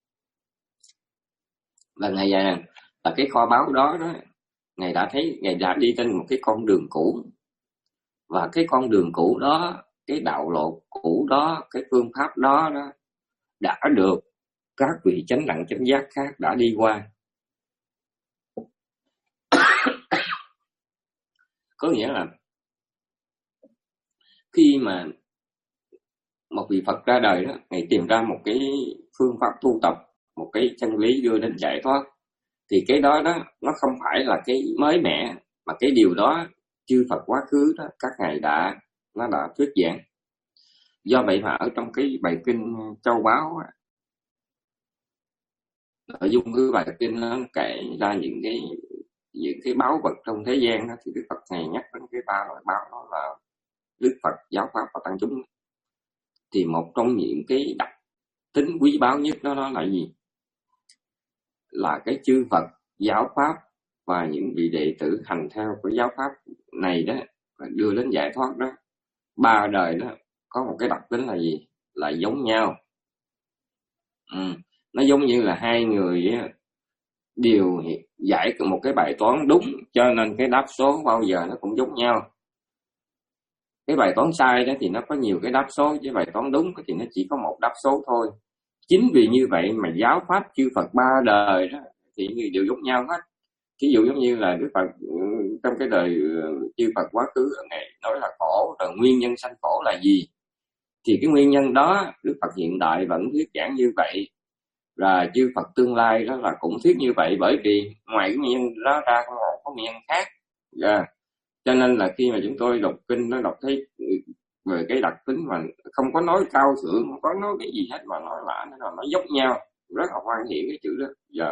Và ngày là, là cái kho báu đó đó, Ngài đã thấy, Ngài đã đi trên một cái con đường cũ, và cái con đường cũ đó, cái đạo lộ cũ đó, cái phương pháp đó đó đã được các vị chánh đẳng chánh giác khác đã đi qua. Có nghĩa là khi mà một vị Phật ra đời đó, Ngài tìm ra một cái phương pháp tu tập, một cái chân lý đưa đến giải thoát, thì cái đó đó nó không phải là cái mới mẻ, mà cái điều đó chư Phật quá khứ đó, các ngài đã nó đã thuyết giảng. Do vậy mà ở trong cái bài kinh Châu Báu, nội dung cái bài kinh nó kể ra những cái những cái báu vật trong thế gian đó, thì Đức Phật này nhắc đến cái ba loại báu đó là Đức Phật, giáo pháp và tăng chúng. Thì một trong những cái đặc tính quý báu nhất đó, đó là gì? Là cái chư Phật, giáo pháp và những vị đệ tử hành theo cái giáo pháp này đó, đưa đến giải thoát đó, ba đời đó có một cái đặc tính là gì? Là giống nhau. Ừ. Nó giống như là hai người đều giải một cái bài toán đúng, cho nên cái đáp số bao giờ nó cũng giống nhau. Cái bài toán sai đó thì nó có nhiều cái đáp số, chứ bài toán đúng thì nó chỉ có một đáp số thôi. Chính vì như vậy mà giáo pháp chư Phật ba đời đó thì người đều giống nhau hết. Ví dụ giống như là Đức Phật trong cái đời chư Phật quá khứ này nói là khổ, rồi nguyên nhân sanh khổ là gì, thì cái nguyên nhân đó Đức Phật hiện đại vẫn thuyết giảng như vậy, và chư Phật tương lai đó là cũng thuyết như vậy, bởi vì ngoài cái nguyên nhân đó ra không có nguyên nhân khác. Yeah. Cho nên là khi mà chúng tôi đọc kinh nó đọc thấy về cái đặc tính mà không có nói cao thượng, không có nói cái gì hết, mà nói là nó nó giống nhau, rất là hoan hỷ cái chữ đó. Giờ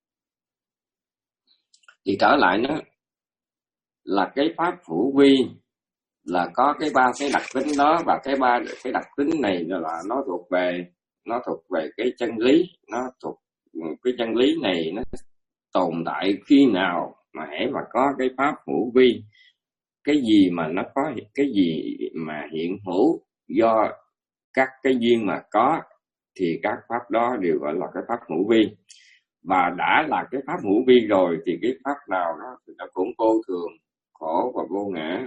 thì trở lại nó là cái pháp hữu vi là có cái ba cái đặc tính đó, và cái ba cái đặc tính này là nó thuộc về nó thuộc về cái chân lý, nó thuộc cái chân lý này nó tồn tại khi nào mà hễ mà có cái pháp hữu vi. Cái gì mà nó có, cái gì mà hiện hữu do các cái duyên mà có, thì các pháp đó đều gọi là cái pháp hữu vi. Và đã là cái pháp hữu vi rồi thì cái pháp nào đó thì nó cũng vô thường, khổ và vô ngã.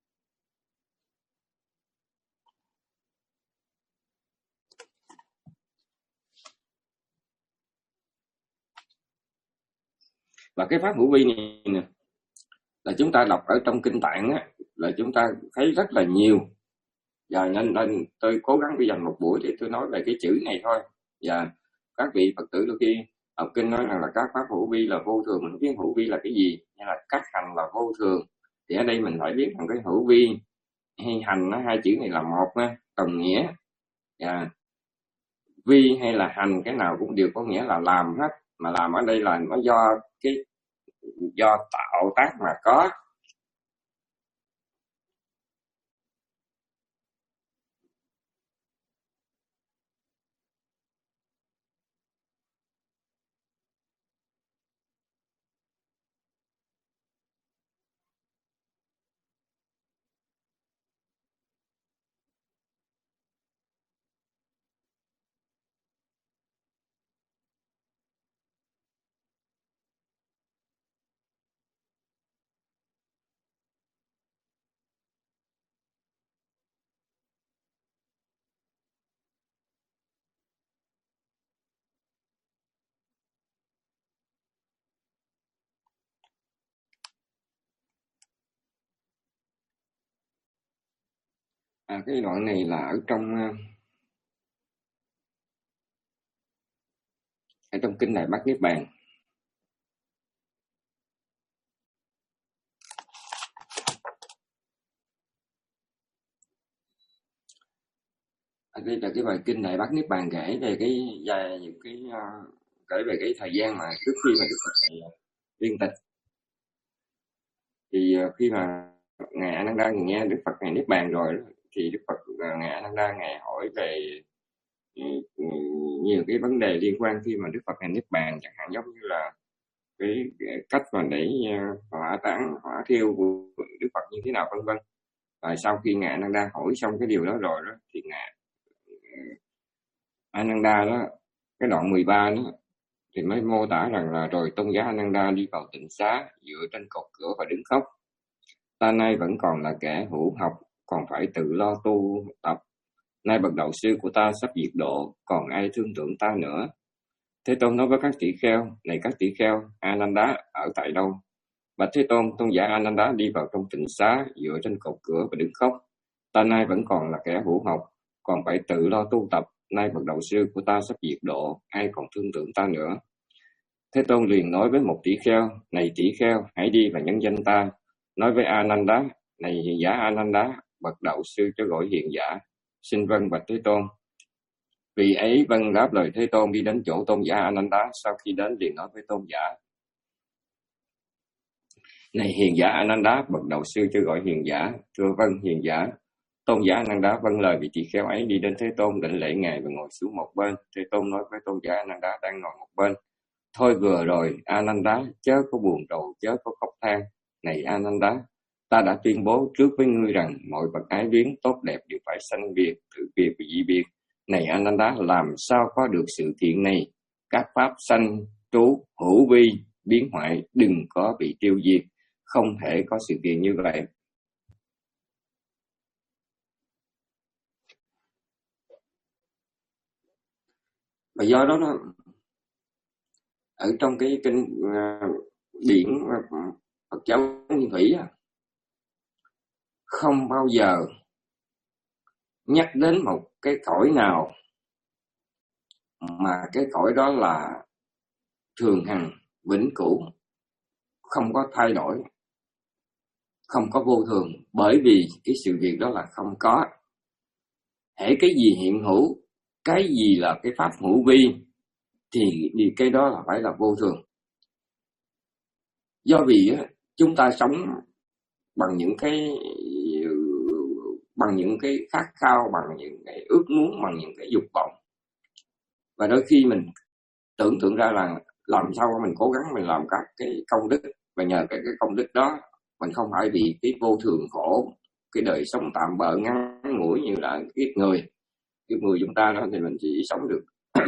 Và cái pháp hữu vi này nè, là chúng ta đọc ở trong kinh Tạng á, là chúng ta thấy rất là nhiều. Và nên, nên tôi cố gắng đi dành một buổi để tôi nói về cái chữ này thôi. Và các vị Phật tử đôi khi đọc kinh nói rằng là các pháp hữu vi là vô thường, mình biết hữu vi là cái gì, hay là các hành là vô thường. Thì ở đây mình phải biết rằng cái hữu vi hay hành, nó hai chữ này là một á, đồng nghĩa. Và vi hay là hành, cái nào cũng đều có nghĩa là làm hết. Mà làm ở đây là nó do cái do tạo tác mà có. À, cái đoạn này là ở trong ở trong kinh Đại Bát Niết Bàn. À, đây là cái bài kinh Đại Bát Niết Bàn kể về cái về những cái uh, kể về cái thời gian mà trước khi mà Đức Phật này viên tịch. Thì uh, khi mà ngài Ananda nghe Đức Phật ngài Niết Bàn rồi, thì Đức Phật uh, ngài Ananda ngài hỏi về uh, nhiều cái vấn đề liên quan khi mà Đức Phật ngài Niết Bàn, chẳng hạn giống như là cái, cái cách mà để uh, hỏa táng, hỏa thiêu của Đức Phật như thế nào, vân vân. Và sau khi ngài Ananda hỏi xong cái điều đó rồi đó, thì ngài Ananda đó, cái đoạn mười ba đó thì mới mô tả rằng là rồi tôn giá Ananda đi vào tịnh xá, dựa trên cột cửa và đứng khóc. Ta nay vẫn còn là kẻ hữu học, còn phải tự lo tu tập. Nay bậc đạo sư của ta sắp diệt độ, còn ai thương tưởng ta nữa. Thế Tôn nói với các tỷ kheo, này các tỷ kheo, Ananda ở tại đâu? Bạch Thế Tôn, tôn giả Ananda đi vào trong tịnh xá, dựa trên cột cửa và đứng khóc. Ta nay vẫn còn là kẻ hữu học, còn phải tự lo tu tập. Nay bậc đạo sư của ta sắp diệt độ, ai còn thương tưởng ta nữa. Thế Tôn liền nói với một tỷ kheo, này tỷ kheo, hãy đi và nhân danh ta. nói với Ananda: này hiền giả Ananda, bậc đạo sư cho gọi hiền giả, xin vâng bạch Thế Tôn. Vị ấy vâng đáp lời Thế Tôn, đi đến chỗ tôn giả Ananda. Sau khi đến liền nói với tôn giả: này hiền giả Ananda, bậc đạo sư cho gọi hiền giả. Thưa vâng hiền giả. Tôn giả Ananda vâng lời vị tỳ kheo ấy, đi đến Thế Tôn, định lễ ngài và ngồi xuống một bên. Thế Tôn nói với tôn giả Ananda đang ngồi một bên: thôi vừa rồi Ananda, chớ có buồn rầu, chớ có khóc than. Này Ananda, ta đã tuyên bố trước với ngươi rằng mọi bậc ái biến tốt đẹp đều phải sanh biệt, thử biệt và dị biệt. Này Ananda, làm sao có được sự thiện này? Các pháp sanh trú hữu vi biến hoại đừng có bị tiêu diệt, không thể có sự kiện như vậy. Và do đó, đó ở trong cái kinh uh, điển uh, Phật giáo Nguyên Thủy uh, không bao giờ nhắc đến một cái cõi nào mà cái cõi đó là thường hằng, vĩnh cửu, không có thay đổi, không có vô thường, bởi vì cái sự việc đó là không có. Hễ cái gì hiện hữu, cái gì là cái pháp hữu vi thì, thì cái đó là phải là vô thường. Do vì chúng ta sống bằng những cái bằng những cái khát khao, bằng những cái ước muốn, bằng những cái dục vọng. Và đôi khi mình tưởng tượng ra là làm sao mình cố gắng mình làm các cái công đức, và nhờ cái, cái công đức đó mình không phải bị cái vô thường khổ, cái đời sống tạm bợ ngắn ngủi như là kiếp người. Kiếp người chúng ta đó thì mình chỉ sống được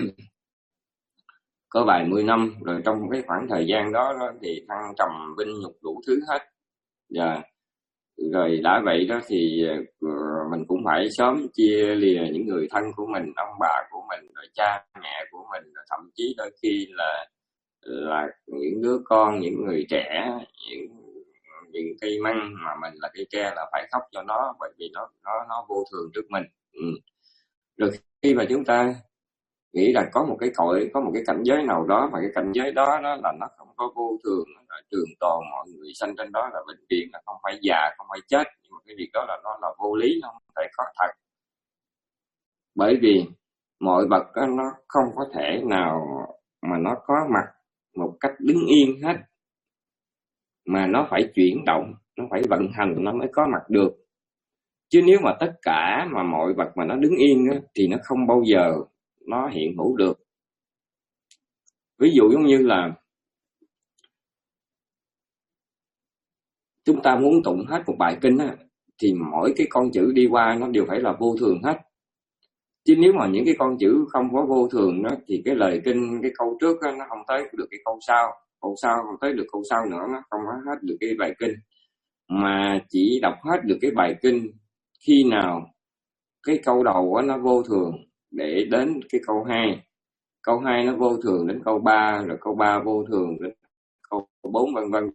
có vài mươi năm, rồi trong cái khoảng thời gian đó, đó thì thăng trầm vinh nhục đủ thứ hết. Và rồi đã vậy đó thì uh, mình cũng phải sớm chia lìa những người thân của mình, ông bà của mình, rồi cha mẹ của mình, rồi thậm chí đôi khi là là những đứa con, những người trẻ, những những cây măng mà mình là cây tre là phải khóc cho nó, bởi vì nó nó nó vô thường trước mình. Ừ. Rồi khi mà chúng ta nghĩ là có một cái cõi, có một cái cảnh giới nào đó mà cái cảnh giới đó, đó là nó không có vô thường, nó là trường tồn, mọi người sanh trên đó là vĩnh viễn, là không phải già, không phải chết, nhưng mà cái việc đó là nó là vô lý, nó không thể có thật. Bởi vì mọi vật đó, nó không có thể nào mà nó có mặt một cách đứng yên hết, mà nó phải chuyển động, nó phải vận hành nó mới có mặt được. Chứ nếu mà tất cả mà mọi vật mà nó đứng yên đó, thì nó không bao giờ nó hiện hữu được. Ví dụ giống như là chúng ta muốn tụng hết một bài kinh á, thì mỗi cái con chữ đi qua nó đều phải là vô thường hết. Chứ nếu mà những cái con chữ không có vô thường đó, thì cái lời kinh, cái câu trước đó, nó không tới được cái câu sau, câu sau không tới được câu sau nữa, nó không có hết được cái bài kinh. Mà chỉ đọc hết được cái bài kinh khi nào cái câu đầu đó, nó vô thường, để đến cái câu hai, câu hai nó vô thường đến câu ba, rồi câu ba vô thường đến câu bốn, vân vân.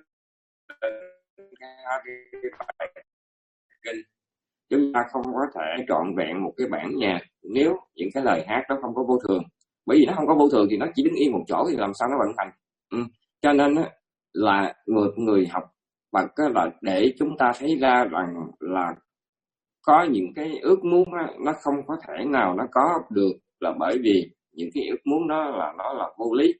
Chúng ta không có thể trọn vẹn một cái bản nhạc nếu những cái lời hát đó không có vô thường. Bởi vì nó không có vô thường thì nó chỉ đứng yên một chỗ thì làm sao nó vận hành. Ừ. Cho nên á, là người, người học Phật là để chúng ta thấy ra rằng là có những cái ước muốn đó, nó không có thể nào nó có được, là bởi vì những cái ước muốn đó là nó là vô lý,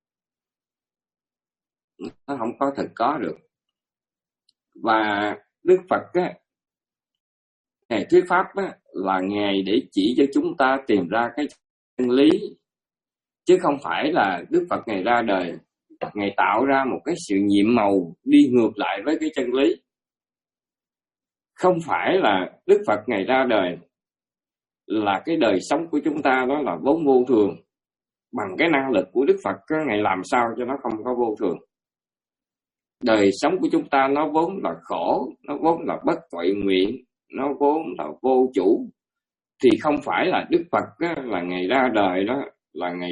nó không có thực có được. Và Đức Phật á, Ngài thuyết pháp á, là Ngài để chỉ cho chúng ta tìm ra cái chân lý, chứ không phải là Đức Phật Ngài ra đời, Ngài tạo ra một cái sự nhiệm màu đi ngược lại với cái chân lý. Không phải là Đức Phật Ngài ra đời là cái đời sống của chúng ta đó là vốn vô thường. Bằng cái năng lực của Đức Phật, Ngài làm sao cho nó không có vô thường. Đời sống của chúng ta nó vốn là khổ, nó vốn là bất toại nguyện, nó vốn là vô chủ. Thì không phải là Đức Phật á, là Ngài ra đời đó là Ngài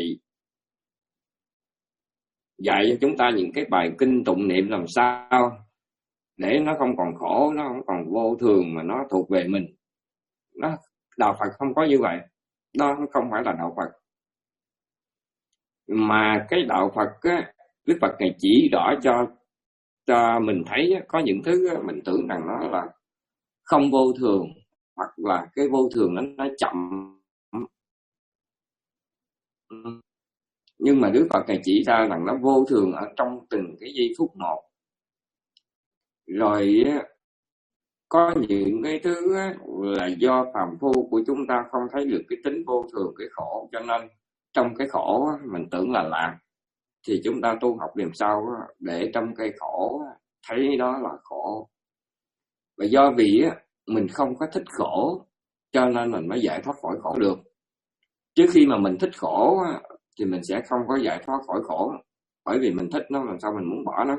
dạy cho chúng ta những cái bài kinh tụng niệm làm sao để nó không còn khổ, nó không còn vô thường, mà nó thuộc về mình. Nó, đạo Phật không có như vậy. Đó không phải là đạo Phật. Mà cái đạo Phật á, Đức Phật Ngài chỉ rõ cho cho mình thấy có những thứ mình tưởng rằng nó là không vô thường, hoặc là cái vô thường nó, nó chậm. Nhưng mà Đức Phật này chỉ ra rằng nó vô thường ở trong từng cái giây phút một. Rồi có những cái thứ là do phàm phu của chúng ta không thấy được cái tính vô thường, cái khổ, cho nên trong cái khổ mình tưởng là lạc. Thì chúng ta tu học làm sao để trong cái khổ thấy đó là khổ. Và do vì mình không có thích khổ cho nên mình mới giải thoát khỏi khổ được. Trước khi mà mình thích khổ thì mình sẽ không có giải thoát khỏi khổ. Bởi vì mình thích nó, làm sao mình muốn bỏ nó.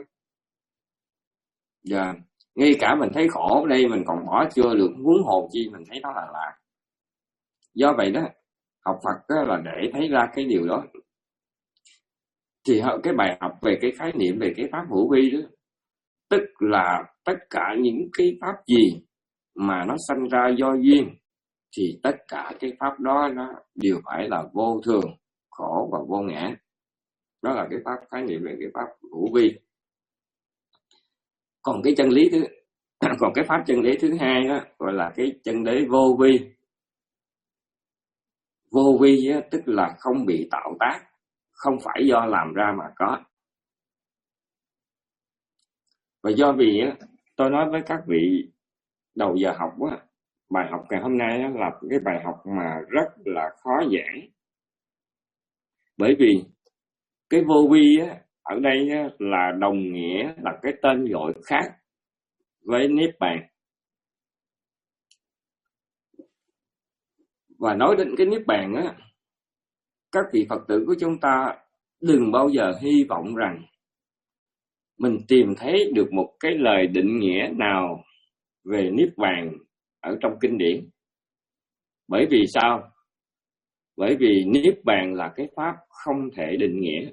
Và ngay cả mình thấy khổ ở đây mình còn bỏ chưa được, huống hồ chi mình thấy nó là lạc. Do vậy đó, học Phật đó là để thấy ra cái điều đó. Thì cái bài học về cái khái niệm về cái pháp hữu vi đó, tức là tất cả những cái pháp gì mà nó sanh ra do duyên, thì tất cả cái pháp đó nó đều phải là vô thường, khổ và vô ngã. Đó là cái pháp khái niệm về cái pháp hữu vi. Còn cái chân lý thứ còn cái pháp chân lý thứ hai đó gọi là cái chân lý vô vi. Vô vi á, tức là không bị tạo tác, không phải do làm ra mà có. Và do vì á, tôi nói với các vị đầu giờ học á, bài học ngày hôm nay á, là cái bài học mà rất là khó giảng. Bởi vì cái vô vi á, ở đây á, là đồng nghĩa là cái tên gọi khác với Niết Bàn. Và nói đến cái Niết Bàn á, các vị Phật tử của chúng ta đừng bao giờ hy vọng rằng mình tìm thấy được một cái lời định nghĩa nào về Niết Bàn ở trong kinh điển. Bởi vì sao? Bởi vì Niết Bàn là cái pháp không thể định nghĩa.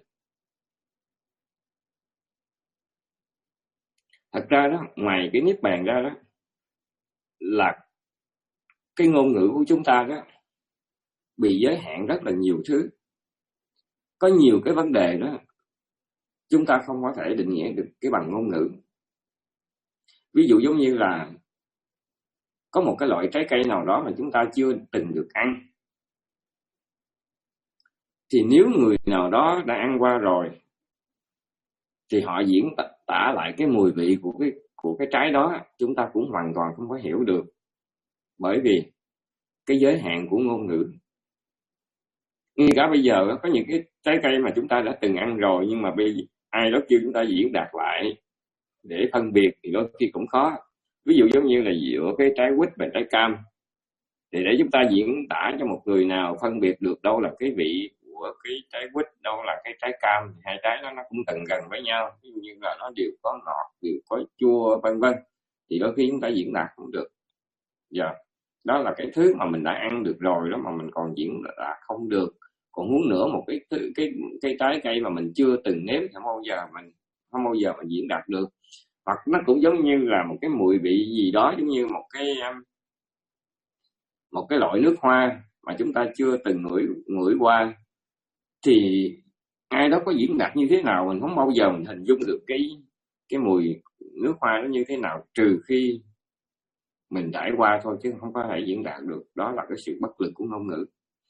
Thật ra đó, ngoài cái Niết Bàn ra đó, là cái ngôn ngữ của chúng ta đó bị giới hạn rất là nhiều thứ. Có nhiều cái vấn đề đó chúng ta không có thể định nghĩa được cái bằng ngôn ngữ. Ví dụ giống như là có một cái loại trái cây nào đó mà chúng ta chưa từng được ăn, thì nếu người nào đó đã ăn qua rồi thì họ diễn tả lại cái mùi vị của cái của cái trái đó, chúng ta cũng hoàn toàn không có hiểu được. Bởi vì cái giới hạn của ngôn ngữ. Ngay cả bây giờ có những cái trái cây mà chúng ta đã từng ăn rồi, nhưng mà bây giờ ai đó kêu chúng ta diễn đạt lại để phân biệt thì đôi khi cũng khó. Ví dụ giống như là giữa cái trái quýt và trái cam, thì để chúng ta diễn tả cho một người nào phân biệt được đâu là cái vị của cái trái quýt, đâu là cái trái cam, thì hai trái đó nó cũng gần gần với nhau, ví dụ như là nó đều có ngọt, đều có chua, vân vân, thì đôi khi chúng ta diễn đạt không được. Giờ đó là cái thứ mà mình đã ăn được rồi đó mà mình còn diễn đạt không được. Còn huống nữa một cái cái cái, cái trái cây mà mình chưa từng nếm thì không bao giờ mình không bao giờ mình diễn đạt được. Hoặc nó cũng giống như là một cái mùi vị gì đó, giống như một cái một cái loại nước hoa mà chúng ta chưa từng ngửi ngửi qua, thì ai đó có diễn đạt như thế nào mình không bao giờ mình hình dung được cái cái mùi nước hoa nó như thế nào, trừ khi mình trải qua thôi, chứ không có thể diễn đạt được. Đó là cái sự bất lực của ngôn ngữ.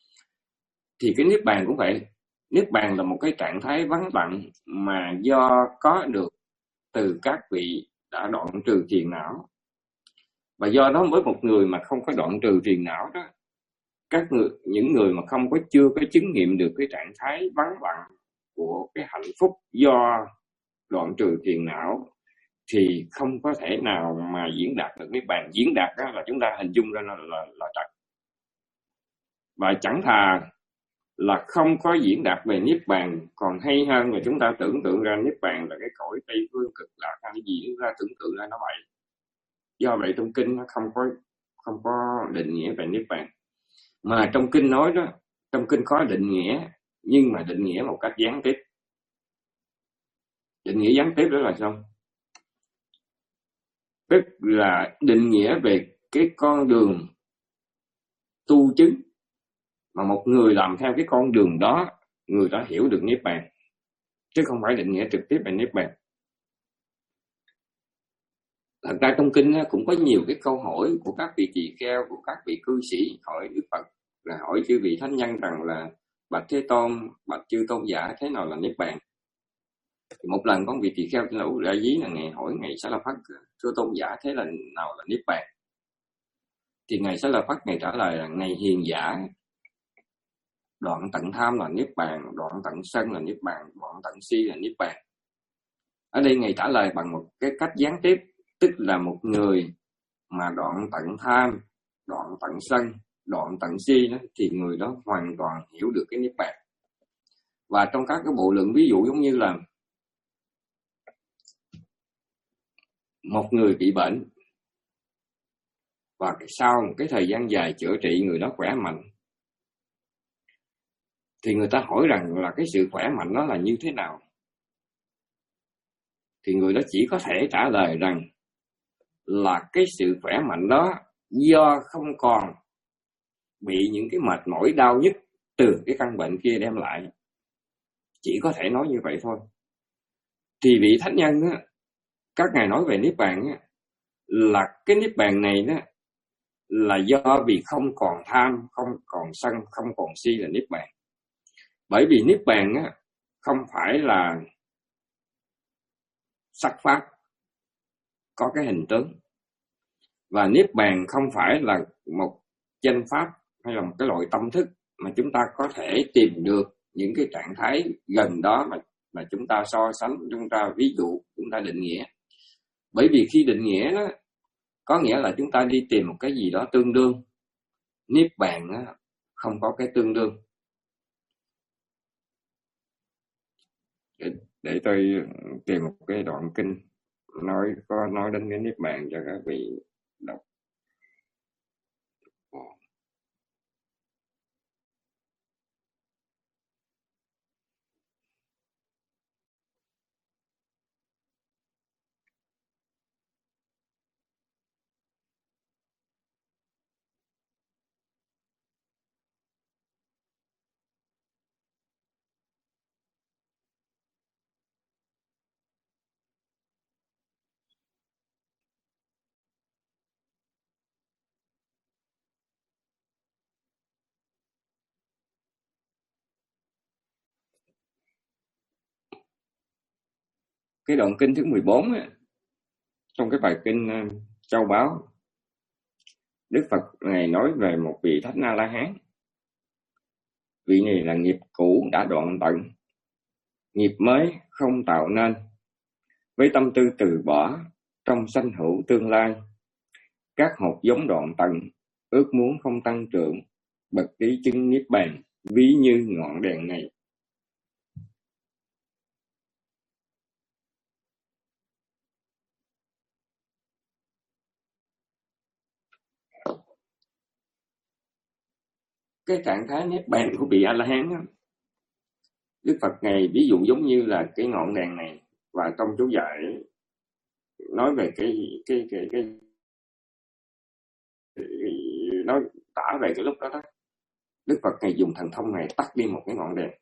Thì cái Niết Bàn cũng vậy. Niết Bàn là một cái trạng thái vắng lặng mà do có được từ các vị đã đoạn trừ phiền não. Và do đó với một người mà không có đoạn trừ phiền não đó, các người, những người mà không có chưa có chứng nghiệm được cái trạng thái vắng lặng của cái hạnh phúc do đoạn trừ phiền não, thì không có thể nào mà diễn đạt được Niết Bàn. Diễn đạt đó là chúng ta hình dung ra là, là, là trật. Và chẳng thà là không có diễn đạt về Niết Bàn còn hay hơn là chúng ta tưởng tượng ra Niết Bàn là cái cõi Tây Phương cực lạc hay gì, chúng ta tưởng tượng ra nó vậy. Do vậy trong kinh nó không có không có định nghĩa về Niết Bàn. Mà trong kinh nói đó, trong kinh có định nghĩa, nhưng mà định nghĩa một cách gián tiếp. Định nghĩa gián tiếp đó là sao? Tức là định nghĩa về cái con đường tu chứng mà một người làm theo cái con đường đó, người đó hiểu được Niết Bàn, chứ không phải định nghĩa trực tiếp về Niết Bàn. Thật ra trong kinh cũng có nhiều cái câu hỏi của các vị tỳ kheo, của các vị cư sĩ hỏi Đức Phật, là hỏi chư vị thánh nhân rằng là bạch Thế Tôn, bạch chư tôn giả, thế nào là niết bàn? Thì một lần có một vị tỳ kheo tên là Ú Đại Dí là ngài hỏi ngài Xá La Phất, thưa tôn giả, thế là nào là niết bàn? Thì ngài Xá La Phất ngài trả lời là ngài hiền giả, đoạn tận tham là niết bàn, đoạn tận sân là niết bàn, đoạn tận si là niết bàn. Ở đây ngài trả lời bằng một cái cách gián tiếp, tức là một người mà đoạn tận tham, đoạn tận sân, đoạn tận si đó, thì người đó hoàn toàn hiểu được cái niết bàn. Và trong các cái bộ lượng ví dụ giống như là một người bị bệnh và sau một cái thời gian dài chữa trị người đó khỏe mạnh, thì người ta hỏi rằng là cái sự khỏe mạnh đó là như thế nào? Thì người đó chỉ có thể trả lời rằng là cái sự khỏe mạnh đó do không còn bị những cái mệt mỏi đau nhức từ cái căn bệnh kia đem lại. Chỉ có thể nói như vậy thôi. Thì vị thánh nhân á, các ngài nói về niết bàn á, là cái niết bàn này đó là do vì không còn tham, không còn sân, không còn si là niết bàn. Bởi vì niết bàn á không phải là sắc pháp có cái hình tướng, và niết bàn không phải là một danh pháp hay là một cái loại tâm thức mà chúng ta có thể tìm được những cái trạng thái gần đó mà mà chúng ta so sánh, chúng ta ví dụ, chúng ta định nghĩa. Bởi vì khi định nghĩa đó, có nghĩa là chúng ta đi tìm một cái gì đó tương đương. Niết bàn đó, không có cái tương đương. Để, để tôi tìm một cái đoạn kinh nói có nói đến cái niết bàn cho các vị đọc. Cái đoạn kinh thứ mười bốn á, trong cái bài kinh uh, Châu Báo, Đức Phật này nói về một vị Thánh A-la-hán. Vị này là nghiệp cũ đã đoạn tận, nghiệp mới không tạo nên, với tâm tư từ bỏ trong sanh hữu tương lai. Các hột giống đoạn tận, ước muốn không tăng trưởng, bậc trí chứng niết bàn, ví như ngọn đèn này. Cái trạng thái niết bàn của vị A-la-hán đó, Đức Phật này ví dụ giống như là cái ngọn đèn này, và trong chú giải nói về cái cái cái cái, cái nói tả về cái lúc đó đó, Đức Phật này dùng thần thông này tắt đi một cái ngọn đèn.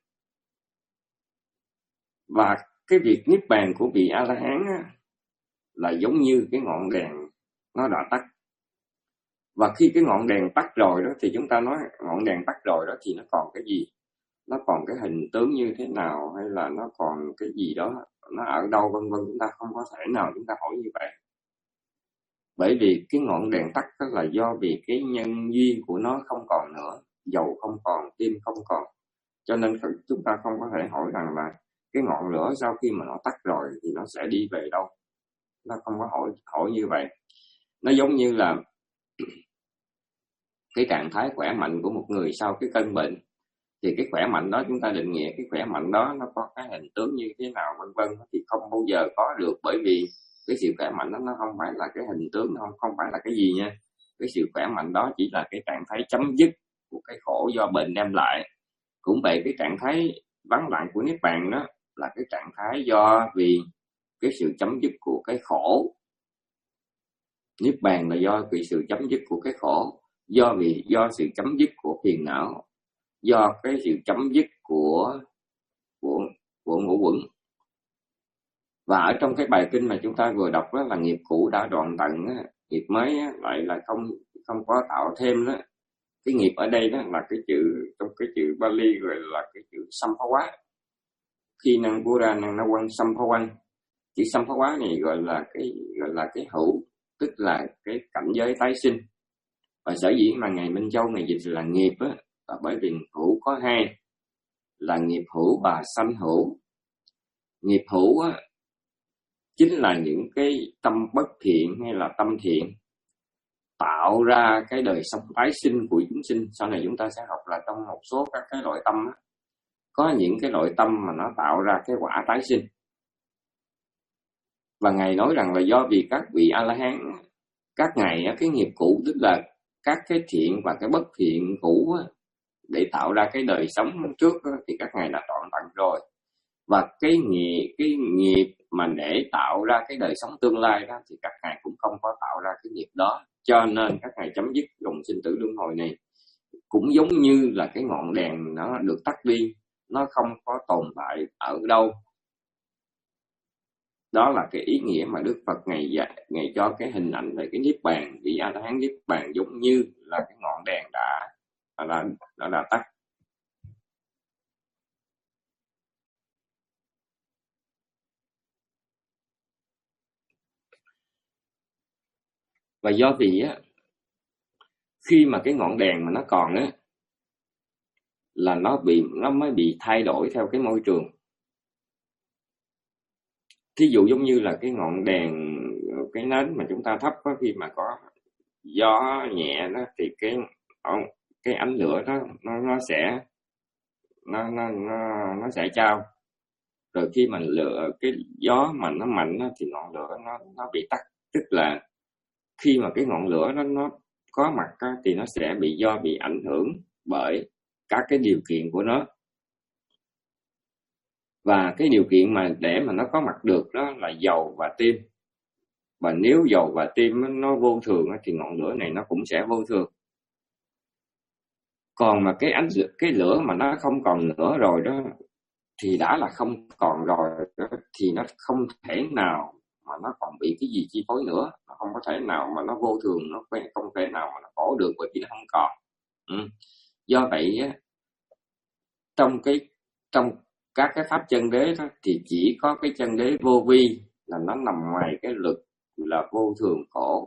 Và cái việc niết bàn của vị A-la-hán á, là giống như cái ngọn đèn nó đã tắt. Và khi cái ngọn đèn tắt rồi đó, thì chúng ta nói ngọn đèn tắt rồi đó thì nó còn cái gì? Nó còn cái hình tướng như thế nào, hay là nó còn cái gì đó, nó ở đâu, vân vân, chúng ta không có thể nào chúng ta hỏi như vậy. Bởi vì cái ngọn đèn tắt đó là do vì cái nhân duyên của nó không còn nữa, dầu không còn, tim không còn. Cho nên chúng ta không có thể hỏi rằng là cái ngọn lửa sau khi mà nó tắt rồi thì nó sẽ đi về đâu. Nó không có hỏi hỏi như vậy. Nó giống như là cái trạng thái khỏe mạnh của một người sau cái cơn bệnh. Thì cái khỏe mạnh đó chúng ta định nghĩa cái khỏe mạnh đó nó có cái hình tướng như thế nào vân vân thì không bao giờ có được, bởi vì cái sự khỏe mạnh đó nó không phải là cái hình tướng, không không phải là cái gì nha. Cái sự khỏe mạnh đó chỉ là cái trạng thái chấm dứt của cái khổ do bệnh đem lại. Cũng vậy, cái trạng thái vắng lặng của niết bàn đó là cái trạng thái do vì cái sự chấm dứt của cái khổ. Niết bàn là do vì sự chấm dứt của cái khổ, do vì do sự chấm dứt của phiền não, do cái sự chấm dứt của của của ngũ uẩn. Và ở trong cái bài kinh mà chúng ta vừa đọc đó là nghiệp cũ đã đoạn tận, nghiệp mới lại là không không có tạo thêm đó. Cái nghiệp ở đây đó là cái chữ, trong cái chữ Bali gọi là cái chữ Samphawa. Khi năng Buddha năng na quan Samphawan, chữ Samphawa này gọi là cái gọi là cái hữu, tức là cái cảnh giới tái sinh. Và sở dĩ mà ngài Minh Châu này dịch là nghiệp á, là bởi vì hữu có hai, là nghiệp hữu và sanh hữu. Nghiệp hữu á, chính là những cái tâm bất thiện hay là tâm thiện tạo ra cái đời sống tái sinh của chúng sinh. Sau này chúng ta sẽ học là trong một số các cái loại tâm á, có những cái loại tâm mà nó tạo ra cái quả tái sinh. Và ngài nói rằng là do vì các vị A-la-hán, các ngài cái nghiệp cũ, tức là các cái thiện và cái bất thiện cũ á, để tạo ra cái đời sống trước á, thì các ngài đã trọn tận rồi. Và cái nghiệp, cái nghiệp mà để tạo ra cái đời sống tương lai đó thì các ngài cũng không có tạo ra cái nghiệp đó. Cho nên các ngài chấm dứt dòng sinh tử luân hồi này cũng giống như là cái ngọn đèn nó được tắt đi, nó không có tồn tại ở đâu. Đó là cái ý nghĩa mà Đức Phật ngày dạy, ngày cho cái hình ảnh về cái niết bàn, vị A La Hán niết bàn giống như là cái ngọn đèn đã đã đã, đã tắt. Và do vì á, khi mà cái ngọn đèn mà nó còn á, là nó bị nó mới bị thay đổi theo cái môi trường. Thí dụ giống như là cái ngọn đèn, cái nến mà chúng ta thắp á, khi mà có gió nhẹ đó thì cái cái ánh lửa đó nó nó sẽ nó nó nó nó sẽ trao. Rồi khi mà lửa cái gió mà nó mạnh đó, thì ngọn lửa nó nó bị tắt. Tức là khi mà cái ngọn lửa đó nó có mặt đó, thì nó sẽ bị do bị ảnh hưởng bởi các cái điều kiện của nó. Và cái điều kiện mà để mà nó có mặt được đó là dầu và tim. Và nếu dầu và tim nó vô thường thì ngọn lửa này nó cũng sẽ vô thường. Còn mà cái ánh cái lửa mà nó không còn nữa rồi đó thì đã là không còn rồi đó, thì nó không thể nào mà nó còn bị cái gì chi phối nữa. Nó không có thể nào mà nó vô thường, nó không thể nào mà nó khổ được bởi vì nó không còn. Ừ. Do vậy á, trong cái trong các cái pháp chân đế đó thì chỉ có cái chân đế vô vi là nó nằm ngoài cái luật là vô thường khổ.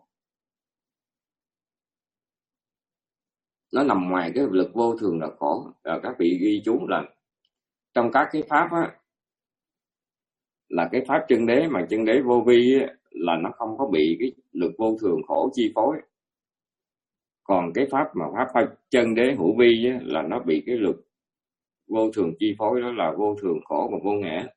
Nó nằm ngoài cái lực vô thường là khổ. Rồi các vị ghi chú là trong các cái pháp á, là cái pháp chân đế mà chân đế vô vi á, là nó không có bị cái lực vô thường khổ chi phối. Còn cái pháp mà pháp, pháp chân đế hữu vi á, là nó bị cái lực vô thường chi phối, đó là vô thường khổ và vô ngã.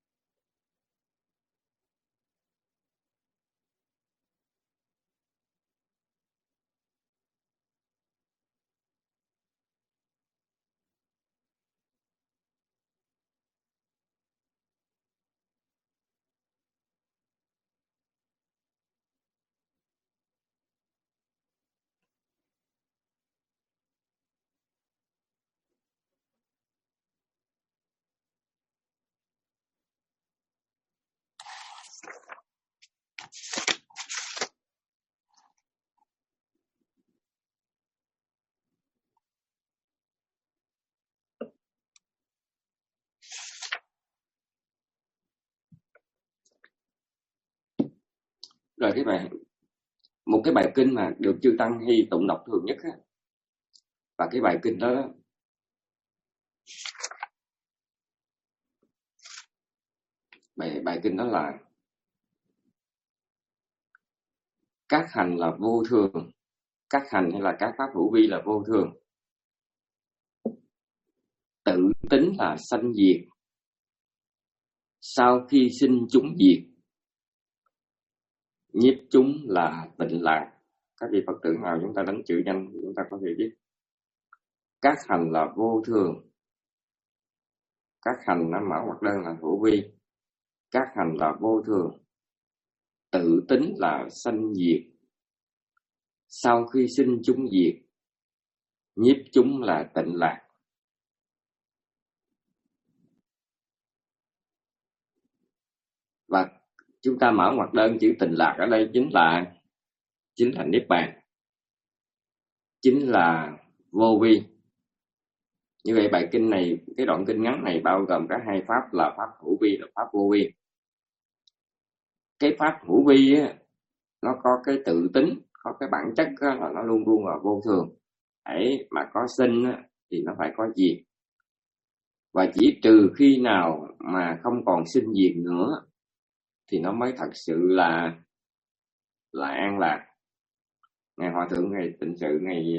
Rồi cái bài một cái bài kinh mà được chư tăng hy tụng đọc thường nhất á, và cái bài kinh đó, đó bài bài kinh đó là các hành là vô thường, các hành hay là các pháp hữu vi là vô thường, tự tính là sanh diệt, sau khi sinh chúng diệt, nhiếp chúng là tịnh lạc. Các vị Phật tử nào chúng ta đánh chữ danh thì chúng ta có thể biết các hành là vô thường, các hành nó mở ngoặc đơn là hữu vi, các hành là vô thường, tự tính là sanh diệt, sau khi sinh chúng diệt, nhiếp chúng là tịnh lạc. Và chúng ta mở ngoặc đơn chữ tịnh lạc ở đây chính là chính là niết bàn, chính là vô vi. Như vậy bài kinh này, cái đoạn kinh ngắn này bao gồm cả hai pháp là pháp hữu vi và pháp vô vi. Cái pháp hữu vi á, nó có cái tự tính, có cái bản chất á, là nó luôn luôn là vô thường. Hãy mà có sinh á, thì nó phải có diệt. Và chỉ trừ khi nào mà không còn sinh diệt nữa thì nó mới thật sự là là an lạc. Ngài Hòa Thượng Ngài Tịnh Sự Ngài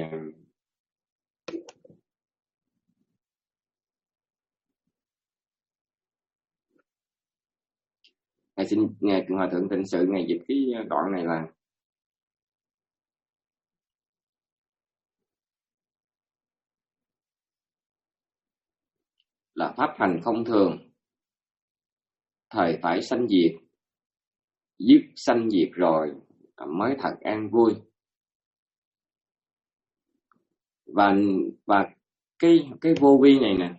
Ngài xin Ngài Hòa Thượng Tịnh Sự Ngài dịch cái đoạn này là là pháp hành không thường, thời phải sanh diệt, dứt sanh diệt rồi mới thật an vui. Và và cái cái vô vi này nè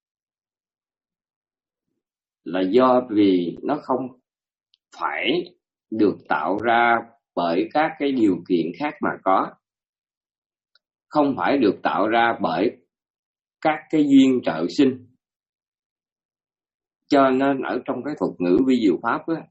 là do vì nó không phải được tạo ra bởi các cái điều kiện khác mà có, không phải được tạo ra bởi các cái duyên trợ sinh. Cho nên ở trong cái thuật ngữ vi diệu pháp á,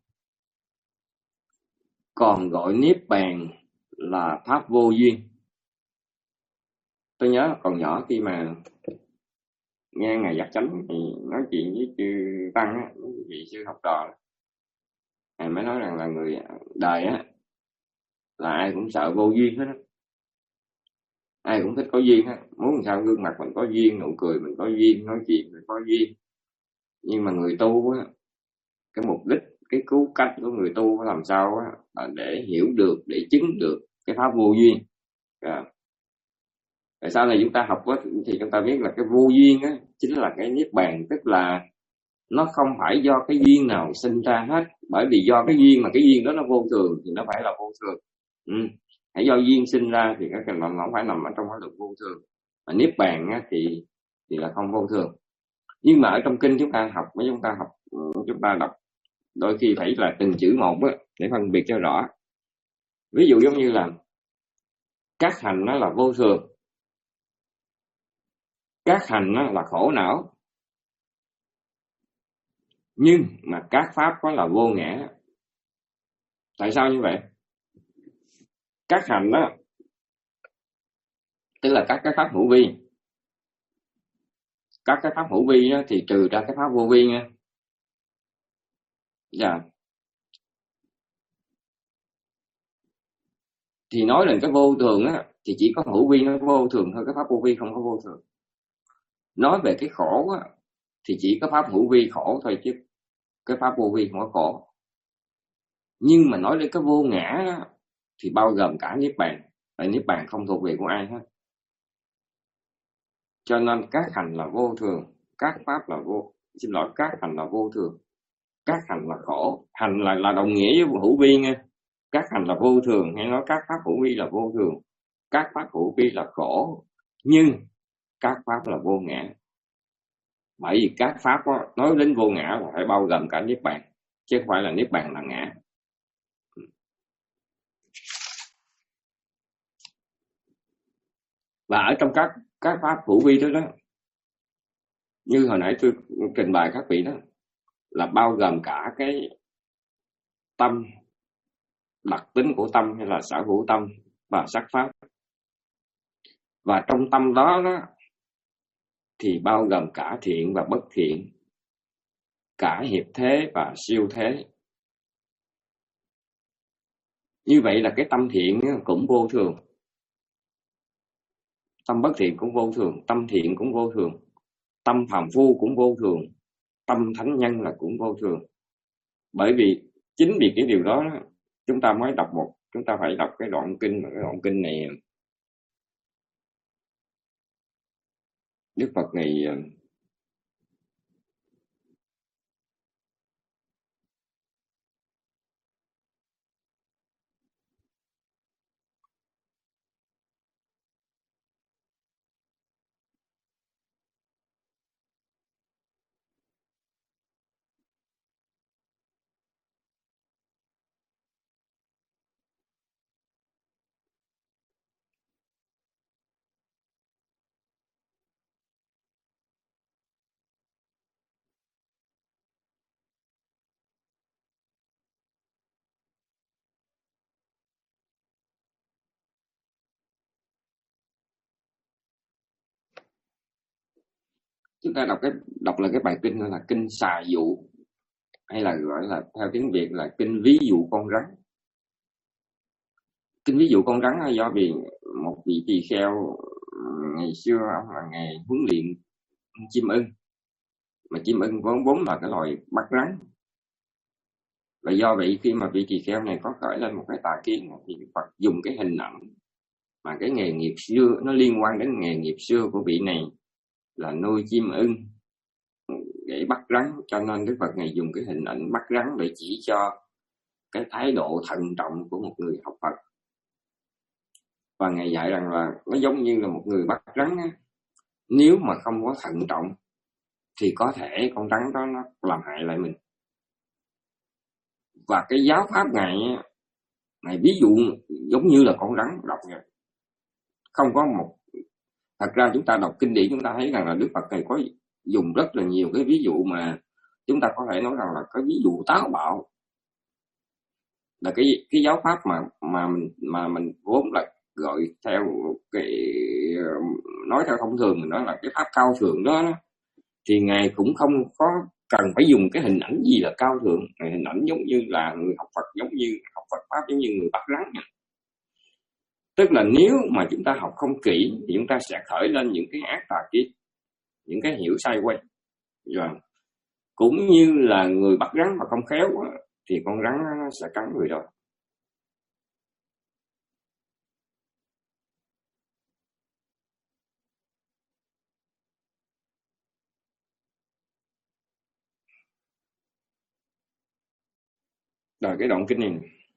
còn gọi niết bàn là pháp vô duyên. Tôi nhớ còn nhỏ khi mà nghe ngài Giác Chánh thì nói chuyện với chư Tăng á, vị sư học trò, ngài mới nói rằng là người đời á là ai cũng sợ vô duyên hết á, ai cũng thích có duyên á, muốn làm sao gương mặt mình có duyên, nụ cười mình có duyên, nói chuyện mình có duyên. Nhưng mà người tu á, cái mục đích, cái cứu cách của người tu phải làm sao á là để hiểu được, để chứng được cái pháp vô duyên. À. Tại sao này chúng ta học á, thì chúng ta biết là cái vô duyên á chính là cái niết bàn, tức là nó không phải do cái duyên nào sinh ra hết, bởi vì do cái duyên mà cái duyên đó nó vô thường thì nó phải là vô thường. Ừ. Hãy do duyên sinh ra thì cái nó không phải nằm ở trong cái lực vô thường. Mà niết bàn á, thì thì là không vô thường. Nhưng mà ở trong kinh chúng ta học, với chúng ta học, chúng ta đọc đôi khi phải là từng chữ một á để phân biệt cho rõ. Ví dụ giống như là các hành nó là vô thường, các hành nó là khổ não, nhưng mà các pháp đó là vô ngã. Tại sao như vậy? Các hành đó tức là các cái pháp hữu vi, các cái pháp hữu vi đó, thì trừ ra cái pháp vô vi nha. Dạ. Thì nói lên cái vô thường á thì chỉ có hữu vi nó vô thường thôi, cái pháp vô vi không có vô thường. Nói về cái khổ á thì chỉ có pháp hữu vi khổ thôi, chứ cái pháp vô vi không có khổ. Nhưng mà nói đến cái vô ngã á, thì bao gồm cả niết bàn. Tại niết bàn không thuộc về của ai hết. Cho nên các hành là vô thường, các pháp là vô, xin lỗi, các hành là vô thường, các hành là khổ. Hành là là đồng nghĩa với hữu vi nha. Các hành là vô thường, hay nói các pháp hữu vi là vô thường, các pháp hữu vi là khổ, nhưng các pháp là vô ngã. Bởi vì các pháp đó, nói đến vô ngã là phải bao gồm cả niết bàn, chứ không phải là niết bàn là ngã. Và ở trong các các pháp hữu vi đó đó, như hồi nãy tôi trình bày các vị đó, là bao gồm cả cái tâm, đặc tính của tâm hay là sở hữu tâm và sắc pháp. Và trong tâm đó, đó thì bao gồm cả thiện và bất thiện, cả hiệp thế và siêu thế. Như vậy là cái tâm thiện cũng vô thường, tâm bất thiện cũng vô thường, tâm thiện cũng vô thường, tâm phàm phu cũng vô thường, tâm thánh nhân là cũng vô thường. Bởi vì chính vì cái điều đó chúng ta mới đọc một, chúng ta phải đọc cái đoạn kinh, cái đoạn kinh này Đức Phật này Chúng ta đọc cái đọc là cái bài kinh là kinh xà dụ, hay là gọi là theo tiếng Việt là kinh ví dụ con rắn. Kinh ví dụ con rắn là do vì một vị tỳ kheo ngày xưa ông là nghề huấn luyện chim ưng, mà chim ưng vốn vốn là cái loài bắt rắn, và do vậy khi mà vị tỳ kheo này có khởi lên một cái tà kiến thì Phật dùng cái hình ảnh mà cái nghề nghiệp xưa nó liên quan đến nghề nghiệp xưa của vị này là nuôi chim ưng để bắt rắn, cho nên Đức Phật này dùng cái hình ảnh bắt rắn để chỉ cho cái thái độ thận trọng của một người học Phật. Và Ngài dạy rằng là nó giống như là một người bắt rắn á, nếu mà không có thận trọng thì có thể con rắn đó nó làm hại lại mình. Và cái giáo pháp Ngài Ngài ví dụ giống như là con rắn đọc vậy. Không có một thật ra chúng ta đọc kinh điển chúng ta thấy rằng là Đức Phật này có dùng rất là nhiều cái ví dụ mà chúng ta có thể nói rằng là cái ví dụ táo bạo, là cái cái giáo pháp mà mà mình mà mình vốn là gọi theo cái nói theo thông thường mình nói là cái pháp cao thượng đó, thì Ngài cũng không có cần phải dùng cái hình ảnh gì là cao thượng. Ngài hình ảnh giống như là người học Phật, giống như học Phật pháp giống như người bắt rắn. Tức là nếu mà chúng ta học không kỹ thì chúng ta sẽ khởi lên những cái ác tà kiến, những cái hiểu sai quay. Rồi cũng như là người bắt rắn mà không khéo thì con rắn nó sẽ cắn người đó. Rồi cái đoạn kinh này,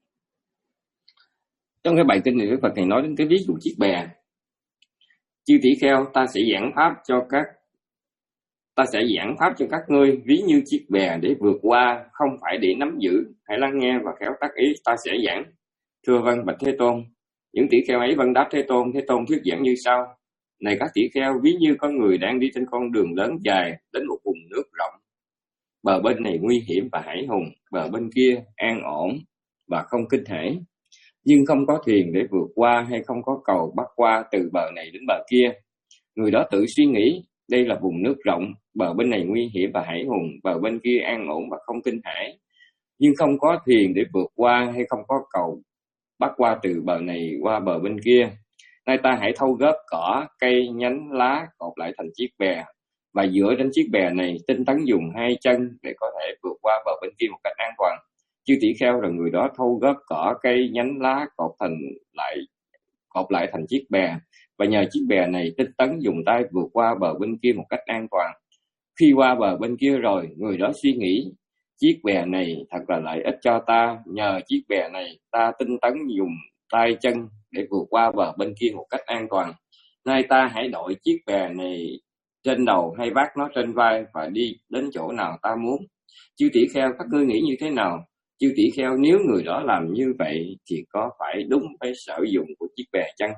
trong cái bài kinh này Đức Phật này nói đến cái ví dụ chiếc bè. Chư tỷ kheo, ta sẽ giảng pháp cho các ta sẽ giảng pháp cho các ngươi ví như chiếc bè để vượt qua, không phải để nắm giữ. Hãy lắng nghe và khéo tác ý, ta sẽ giảng. Thưa vâng bạch Thế Tôn. Những tỷ kheo ấy vâng đáp Thế Tôn. Thế Tôn thuyết giảng như sau: này các tỷ kheo, ví như có người đang đi trên con đường lớn dài đến một vùng nước rộng. Bờ bên này nguy hiểm và hải hùng, bờ bên kia an ổn và không kinh hãi, nhưng không có thuyền để vượt qua hay không có cầu bắt qua từ bờ này đến bờ kia. Người đó tự suy nghĩ, đây là vùng nước rộng, bờ bên này nguy hiểm và hải hùng, bờ bên kia an ổn và không kinh hãi, nhưng không có thuyền để vượt qua hay không có cầu bắt qua từ bờ này qua bờ bên kia. Nay ta hãy thâu góp cỏ, cây, nhánh, lá cột lại thành chiếc bè, và dựa trên chiếc bè này tinh tấn dùng hai chân để có thể vượt qua bờ bên kia một cách an toàn. Chư tỷ kheo là người đó thâu góp cỏ, cây, nhánh, lá cột thành lại cột lại thành chiếc bè, và nhờ chiếc bè này tinh tấn dùng tay vượt qua bờ bên kia một cách an toàn. Khi qua bờ bên kia rồi, người đó suy nghĩ, chiếc bè này thật là lợi ích cho ta, nhờ chiếc bè này ta tinh tấn dùng tay chân để vượt qua bờ bên kia một cách an toàn. Nay ta hãy đội chiếc bè này trên đầu hay vác nó trên vai và đi đến chỗ nào ta muốn. Chư tỷ kheo, các ngươi nghĩ như thế nào? Chư tỷ kheo, nếu người đó làm như vậy thì có phải đúng với sở dụng của chiếc bè chăng?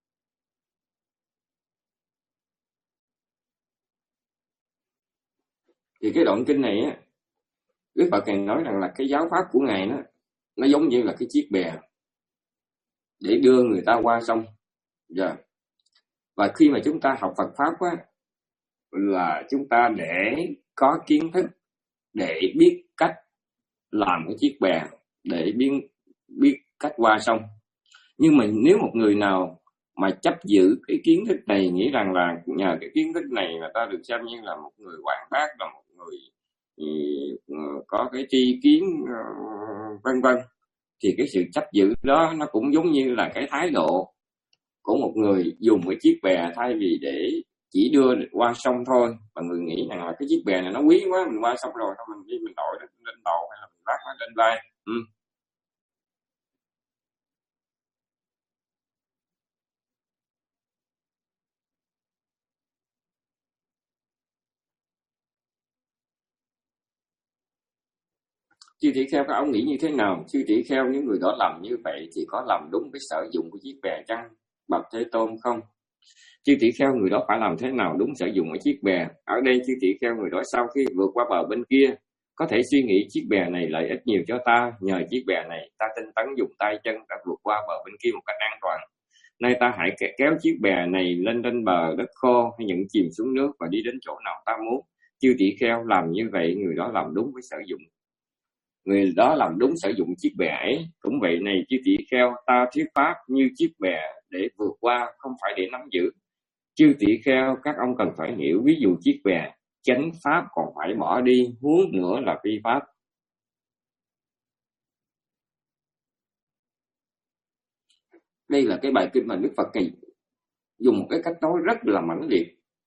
Thì cái đoạn kinh này á, Đức Phật này nói rằng là cái giáo pháp của Ngài nó nó giống như là cái chiếc bè để đưa người ta qua sông. Dạ. Và khi mà chúng ta học Phật pháp á, là chúng ta để có kiến thức, để biết cách làm cái chiếc bè, để biết biết cách qua sông. Nhưng mà nếu một người nào mà chấp giữ cái kiến thức này, nghĩ rằng là nhờ cái kiến thức này mà ta được xem như là một người hoạt bát, là một người uh, có cái tri kiến uh, vân vân, thì cái sự chấp giữ đó nó cũng giống như là cái thái độ của một người dùng cái chiếc bè thay vì để chỉ đưa qua sông thôi, và người nghĩ rằng là cái chiếc bè này nó quý quá, mình qua sông rồi thôi mình đi mình đội lên, lên đầu hay là mình vác nó lên vai. Ừ. Chư tỷ kheo các ông nghĩ như thế nào? Chư tỷ kheo, những người đó làm như vậy thì có làm đúng cái sở dụng của chiếc bè chăng? Bạch Thế Tôn không. Chư tỷ kheo, người đó phải làm thế nào đúng sử dụng ở chiếc bè? Ở đây chư tỷ kheo, người đó sau khi vượt qua bờ bên kia có thể suy nghĩ chiếc bè này lợi ích nhiều cho ta, nhờ chiếc bè này ta tinh tấn dùng tay chân đã vượt qua bờ bên kia một cách an toàn. Nay ta hãy kéo chiếc bè này lên trên bờ đất khô, hay nhận chìm xuống nước và đi đến chỗ nào ta muốn. Chư tỷ kheo làm như vậy, người đó làm đúng với sử dụng. Người đó làm đúng sử dụng chiếc bè ấy. Cũng vậy này chư tỷ kheo, ta thuyết pháp như chiếc bè để vượt qua, không phải để nắm giữ. Chư tỷ kheo, các ông cần phải hiểu, ví dụ chiếc bè chánh pháp còn phải bỏ đi, huống nữa là phi pháp. Đây là cái bài kinh mà Đức Phật Kỳ dùng một cái cách nói rất là mãnh liệt,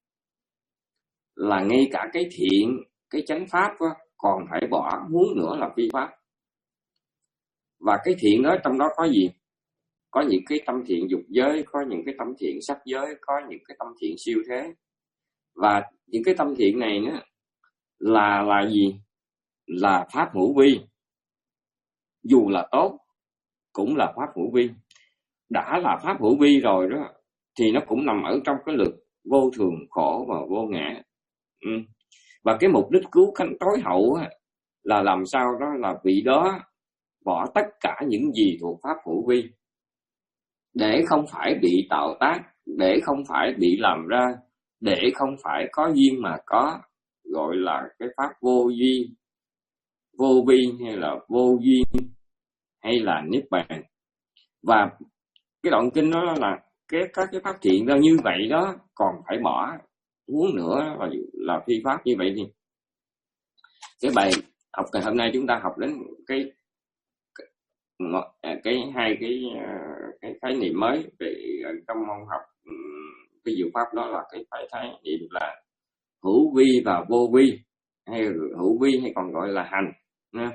là ngay cả cái thiện, cái chánh pháp đó, còn phải bỏ, huống nữa là phi pháp. Và cái thiện đó trong đó có gì? Có những cái tâm thiện dục giới, có những cái tâm thiện sắc giới, có những cái tâm thiện siêu thế. Và những cái tâm thiện này nữa là là gì? Là pháp hữu vi. Dù là tốt cũng là pháp hữu vi. Đã là pháp hữu vi rồi đó thì nó cũng nằm ở trong cái lực vô thường, khổ và vô ngã. Ừ. Và cái mục đích cứu cánh tối hậu là làm sao đó là vị đó bỏ tất cả những gì thuộc pháp hữu vi, để không phải bị tạo tác, để không phải bị làm ra, để không phải có duyên mà có, gọi là cái pháp vô duyên, vô vi hay là vô duyên hay là niết bàn. Và cái đoạn kinh đó là cái các cái pháp thiện đó như vậy đó còn phải bỏ, huống nữa là, là phi pháp. Như vậy thì cái bài học ngày hôm nay chúng ta học đến cái cái, cái hai cái cái khái niệm mới về trong môn học cái diệu pháp, đó là cái phải khái niệm là hữu vi và vô vi, hay hữu vi hay còn gọi là hành nha.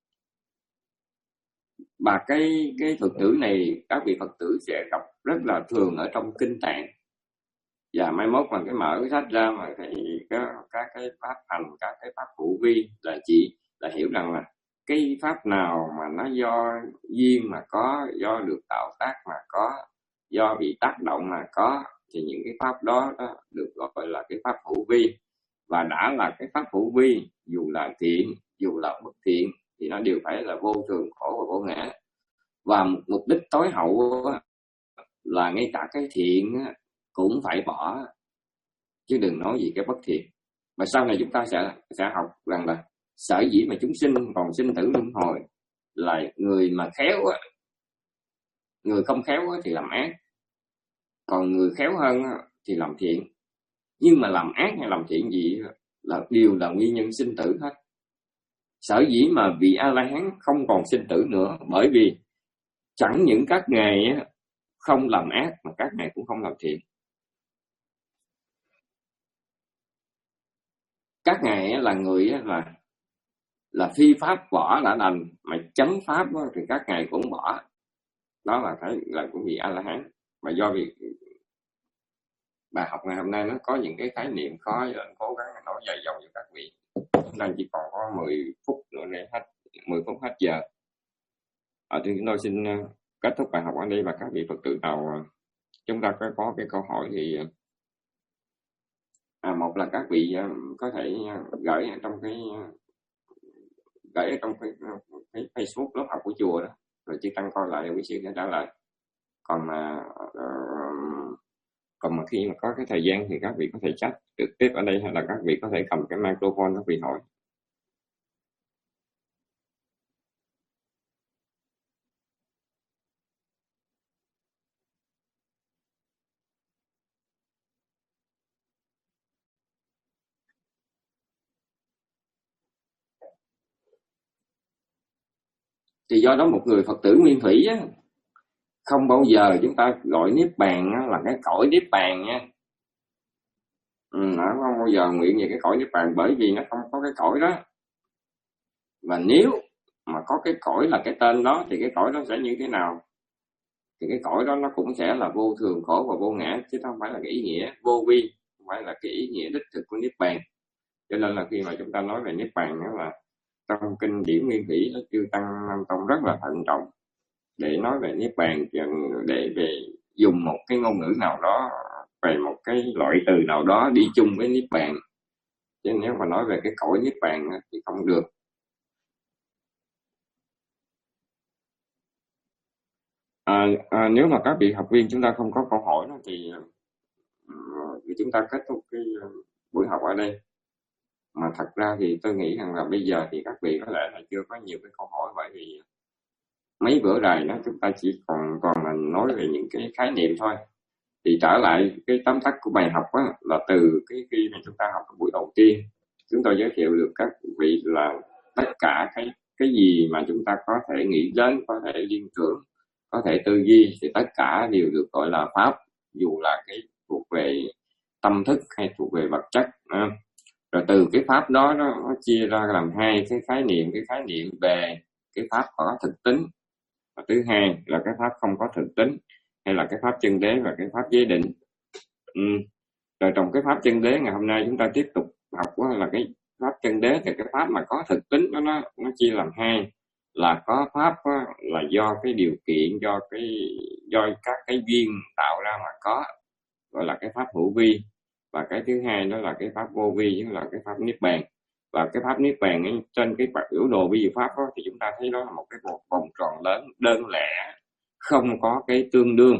Và cái cái thuật ngữ này các vị Phật tử sẽ gặp rất là thường ở trong kinh Tạng. Và mai mốt mà cái mở cái sách ra mà thì các các cái pháp hành, các cái pháp hữu vi là chỉ là hiểu rằng là cái pháp nào mà nó do duyên mà có, do được tạo tác mà có, do bị tác động mà có, thì những cái pháp đó, đó được gọi là cái pháp hữu vi. Và đã là cái pháp hữu vi, dù là thiện, dù là bất thiện, thì nó đều phải là vô thường, khổ và vô ngã. Và mục đích tối hậu là ngay cả cái thiện cũng phải bỏ, chứ đừng nói gì cái bất thiện. Và sau này chúng ta sẽ sẽ học rằng là sở dĩ mà chúng sinh còn sinh tử luân hồi là người mà khéo á, người không khéo á thì làm ác, còn người khéo hơn á thì làm thiện. Nhưng mà làm ác hay làm thiện gì là đều là nguyên nhân sinh tử hết. Sở dĩ mà vị A-la-hán không còn sinh tử nữa, bởi vì chẳng những các ngài á không làm ác mà các ngài cũng không làm thiện. Các ngài là người là là phi pháp bỏ đã đành, mà chánh pháp thì các ngài cũng bỏ. Đó là cái là của vị A-la-hán. Mà do vì bài học ngày hôm nay nó có những cái khái niệm khó, nên cố gắng nói dài dòng cho các vị. Đang chỉ còn có mười phút nữa để hết, mười phút hết giờ. Ở thì chúng tôi xin kết thúc bài học ở đây, và các vị Phật tử nào chúng ta có, có cái câu hỏi thì à, một là các vị có thể gửi trong cái gửi trong cái, cái Facebook lớp học của chùa đó, rồi chỉ tăng coi lại quý sư sẽ trả lời. Còn mà uh, còn mà khi mà có cái thời gian thì các vị có thể chat trực tiếp ở đây, hay là các vị có thể cầm cái microphone các vị hỏi. Thì do đó một người Phật tử nguyên thủy á, không bao giờ chúng ta gọi niết bàn á, là cái cõi niết bàn nha. Ừ, nó không bao giờ nguyện về cái cõi niết bàn, bởi vì nó không có cái cõi đó. Và nếu mà có cái cõi là cái tên đó thì cái cõi đó sẽ như thế nào? Thì cái cõi đó nó cũng sẽ là vô thường, khổ và vô ngã, chứ không phải là cái ý nghĩa vô vi, không phải là cái ý nghĩa đích thực của niết bàn. Cho nên là khi mà chúng ta nói về niết bàn đó là trong kinh điển Nguyên Thủy nó Chư Tăng Nam Tông rất là thận trọng để nói về niết bàn, để về dùng một cái ngôn ngữ nào đó, về một cái loại từ nào đó đi chung với niết bàn. Chứ nếu mà nói về cái cõi niết bàn thì không được. À, à, nếu mà các vị học viên chúng ta không có câu hỏi đó, thì, thì chúng ta kết thúc cái buổi học ở đây. Mà thật ra thì tôi nghĩ rằng là bây giờ thì các vị có lẽ là chưa có nhiều cái câu hỏi, bởi vì mấy bữa rồi đó chúng ta chỉ còn còn là nói về những cái khái niệm thôi. Thì trở lại cái tóm tắt của bài học á, là từ cái khi mà chúng ta học cái buổi đầu tiên, chúng tôi giới thiệu được các vị là tất cả cái cái gì mà chúng ta có thể nghĩ đến, có thể liên tưởng, có thể tư duy, thì tất cả đều được gọi là pháp, dù là cái thuộc về tâm thức hay thuộc về vật chất. À. Rồi từ cái pháp đó nó, nó chia ra làm hai cái khái niệm, cái khái niệm về cái pháp có thực tính, và thứ hai là cái pháp không có thực tính, hay là cái pháp chân đế và cái pháp giới định. Ừ. Rồi trong cái pháp chân đế ngày hôm nay chúng ta tiếp tục học đó là cái pháp chân đế, thì cái pháp mà có thực tính đó nó nó chia làm hai, là có pháp đó, là do cái điều kiện, do cái do các cái duyên tạo ra mà có, gọi là cái pháp hữu vi. Và cái thứ hai đó là cái pháp vô vi, tức là cái pháp niết bàn. Và cái pháp niết bàn ấy, trên cái biểu đồ vi diệu pháp đó, thì chúng ta thấy đó là một cái vòng tròn lớn đơn lẻ, không có cái tương đương,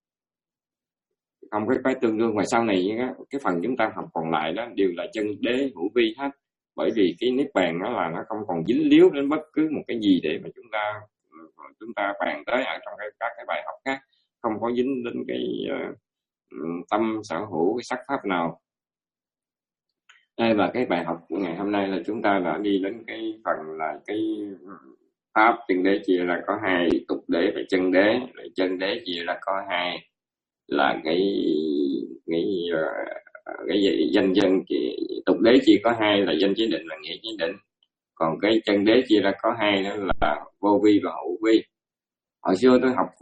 không có cái tương đương. Và sau này cái phần chúng ta học còn lại đó đều là chân đế hữu vi hết, bởi vì cái niết bàn nó là nó không còn dính líu đến bất cứ một cái gì để mà chúng ta chúng ta bàn tới ở trong cái, các cái bài học khác, không có dính đến cái uh, tâm sở hữu, cái sắc pháp nào. Đây là cái bài học của ngày hôm nay, là chúng ta đã đi đến cái phần là cái pháp chân đế chia là có hai, tục đế và chân đế. Rồi chân đế chia là có hai, là cái cái cái danh dân, tục đế chia có hai là danh chế định và nghĩa chế định. Còn cái chân đế chia ra có hai, đó là vô vi và hữu vi. Hồi xưa tôi học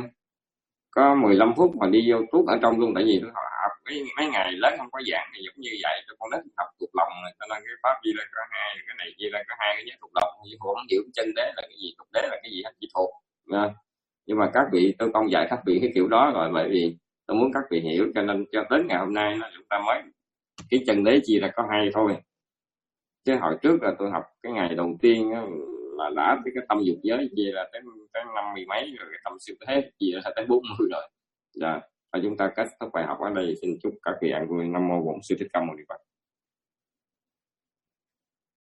có mười lăm phút mà đi vô tuốt ở trong luôn, tại vì tôi học mấy, mấy ngày lớn không có giảng thì giống như vậy, cho con nít học thuộc lòng, cho nên cái pháp chia ra có hai, cái này chia ra có hai, cái nhớ thuộc lòng, chứ không hiểu chân đế là cái gì, tục đế là cái gì hết, chỉ thuộc. Nhưng mà các vị, tôi không dạy các vị cái kiểu đó rồi, bởi vì tôi muốn các vị hiểu, cho nên cho đến ngày hôm nay chúng ta mới cái chân đế chia ra có hai thôi. Chứ hồi trước là tôi học cái ngày đầu tiên là đã cái, cái tâm dục giới chia ra tới tới năm mươi mấy rồi, cái tâm siêu thế chia ra tới bốn mươi rồi. Dạ, và chúng ta kết thúc bài học ở đây. Xin chúc các vị an vui. Nam mô Bổn Sư Thích Ca Mâu Ni Phật.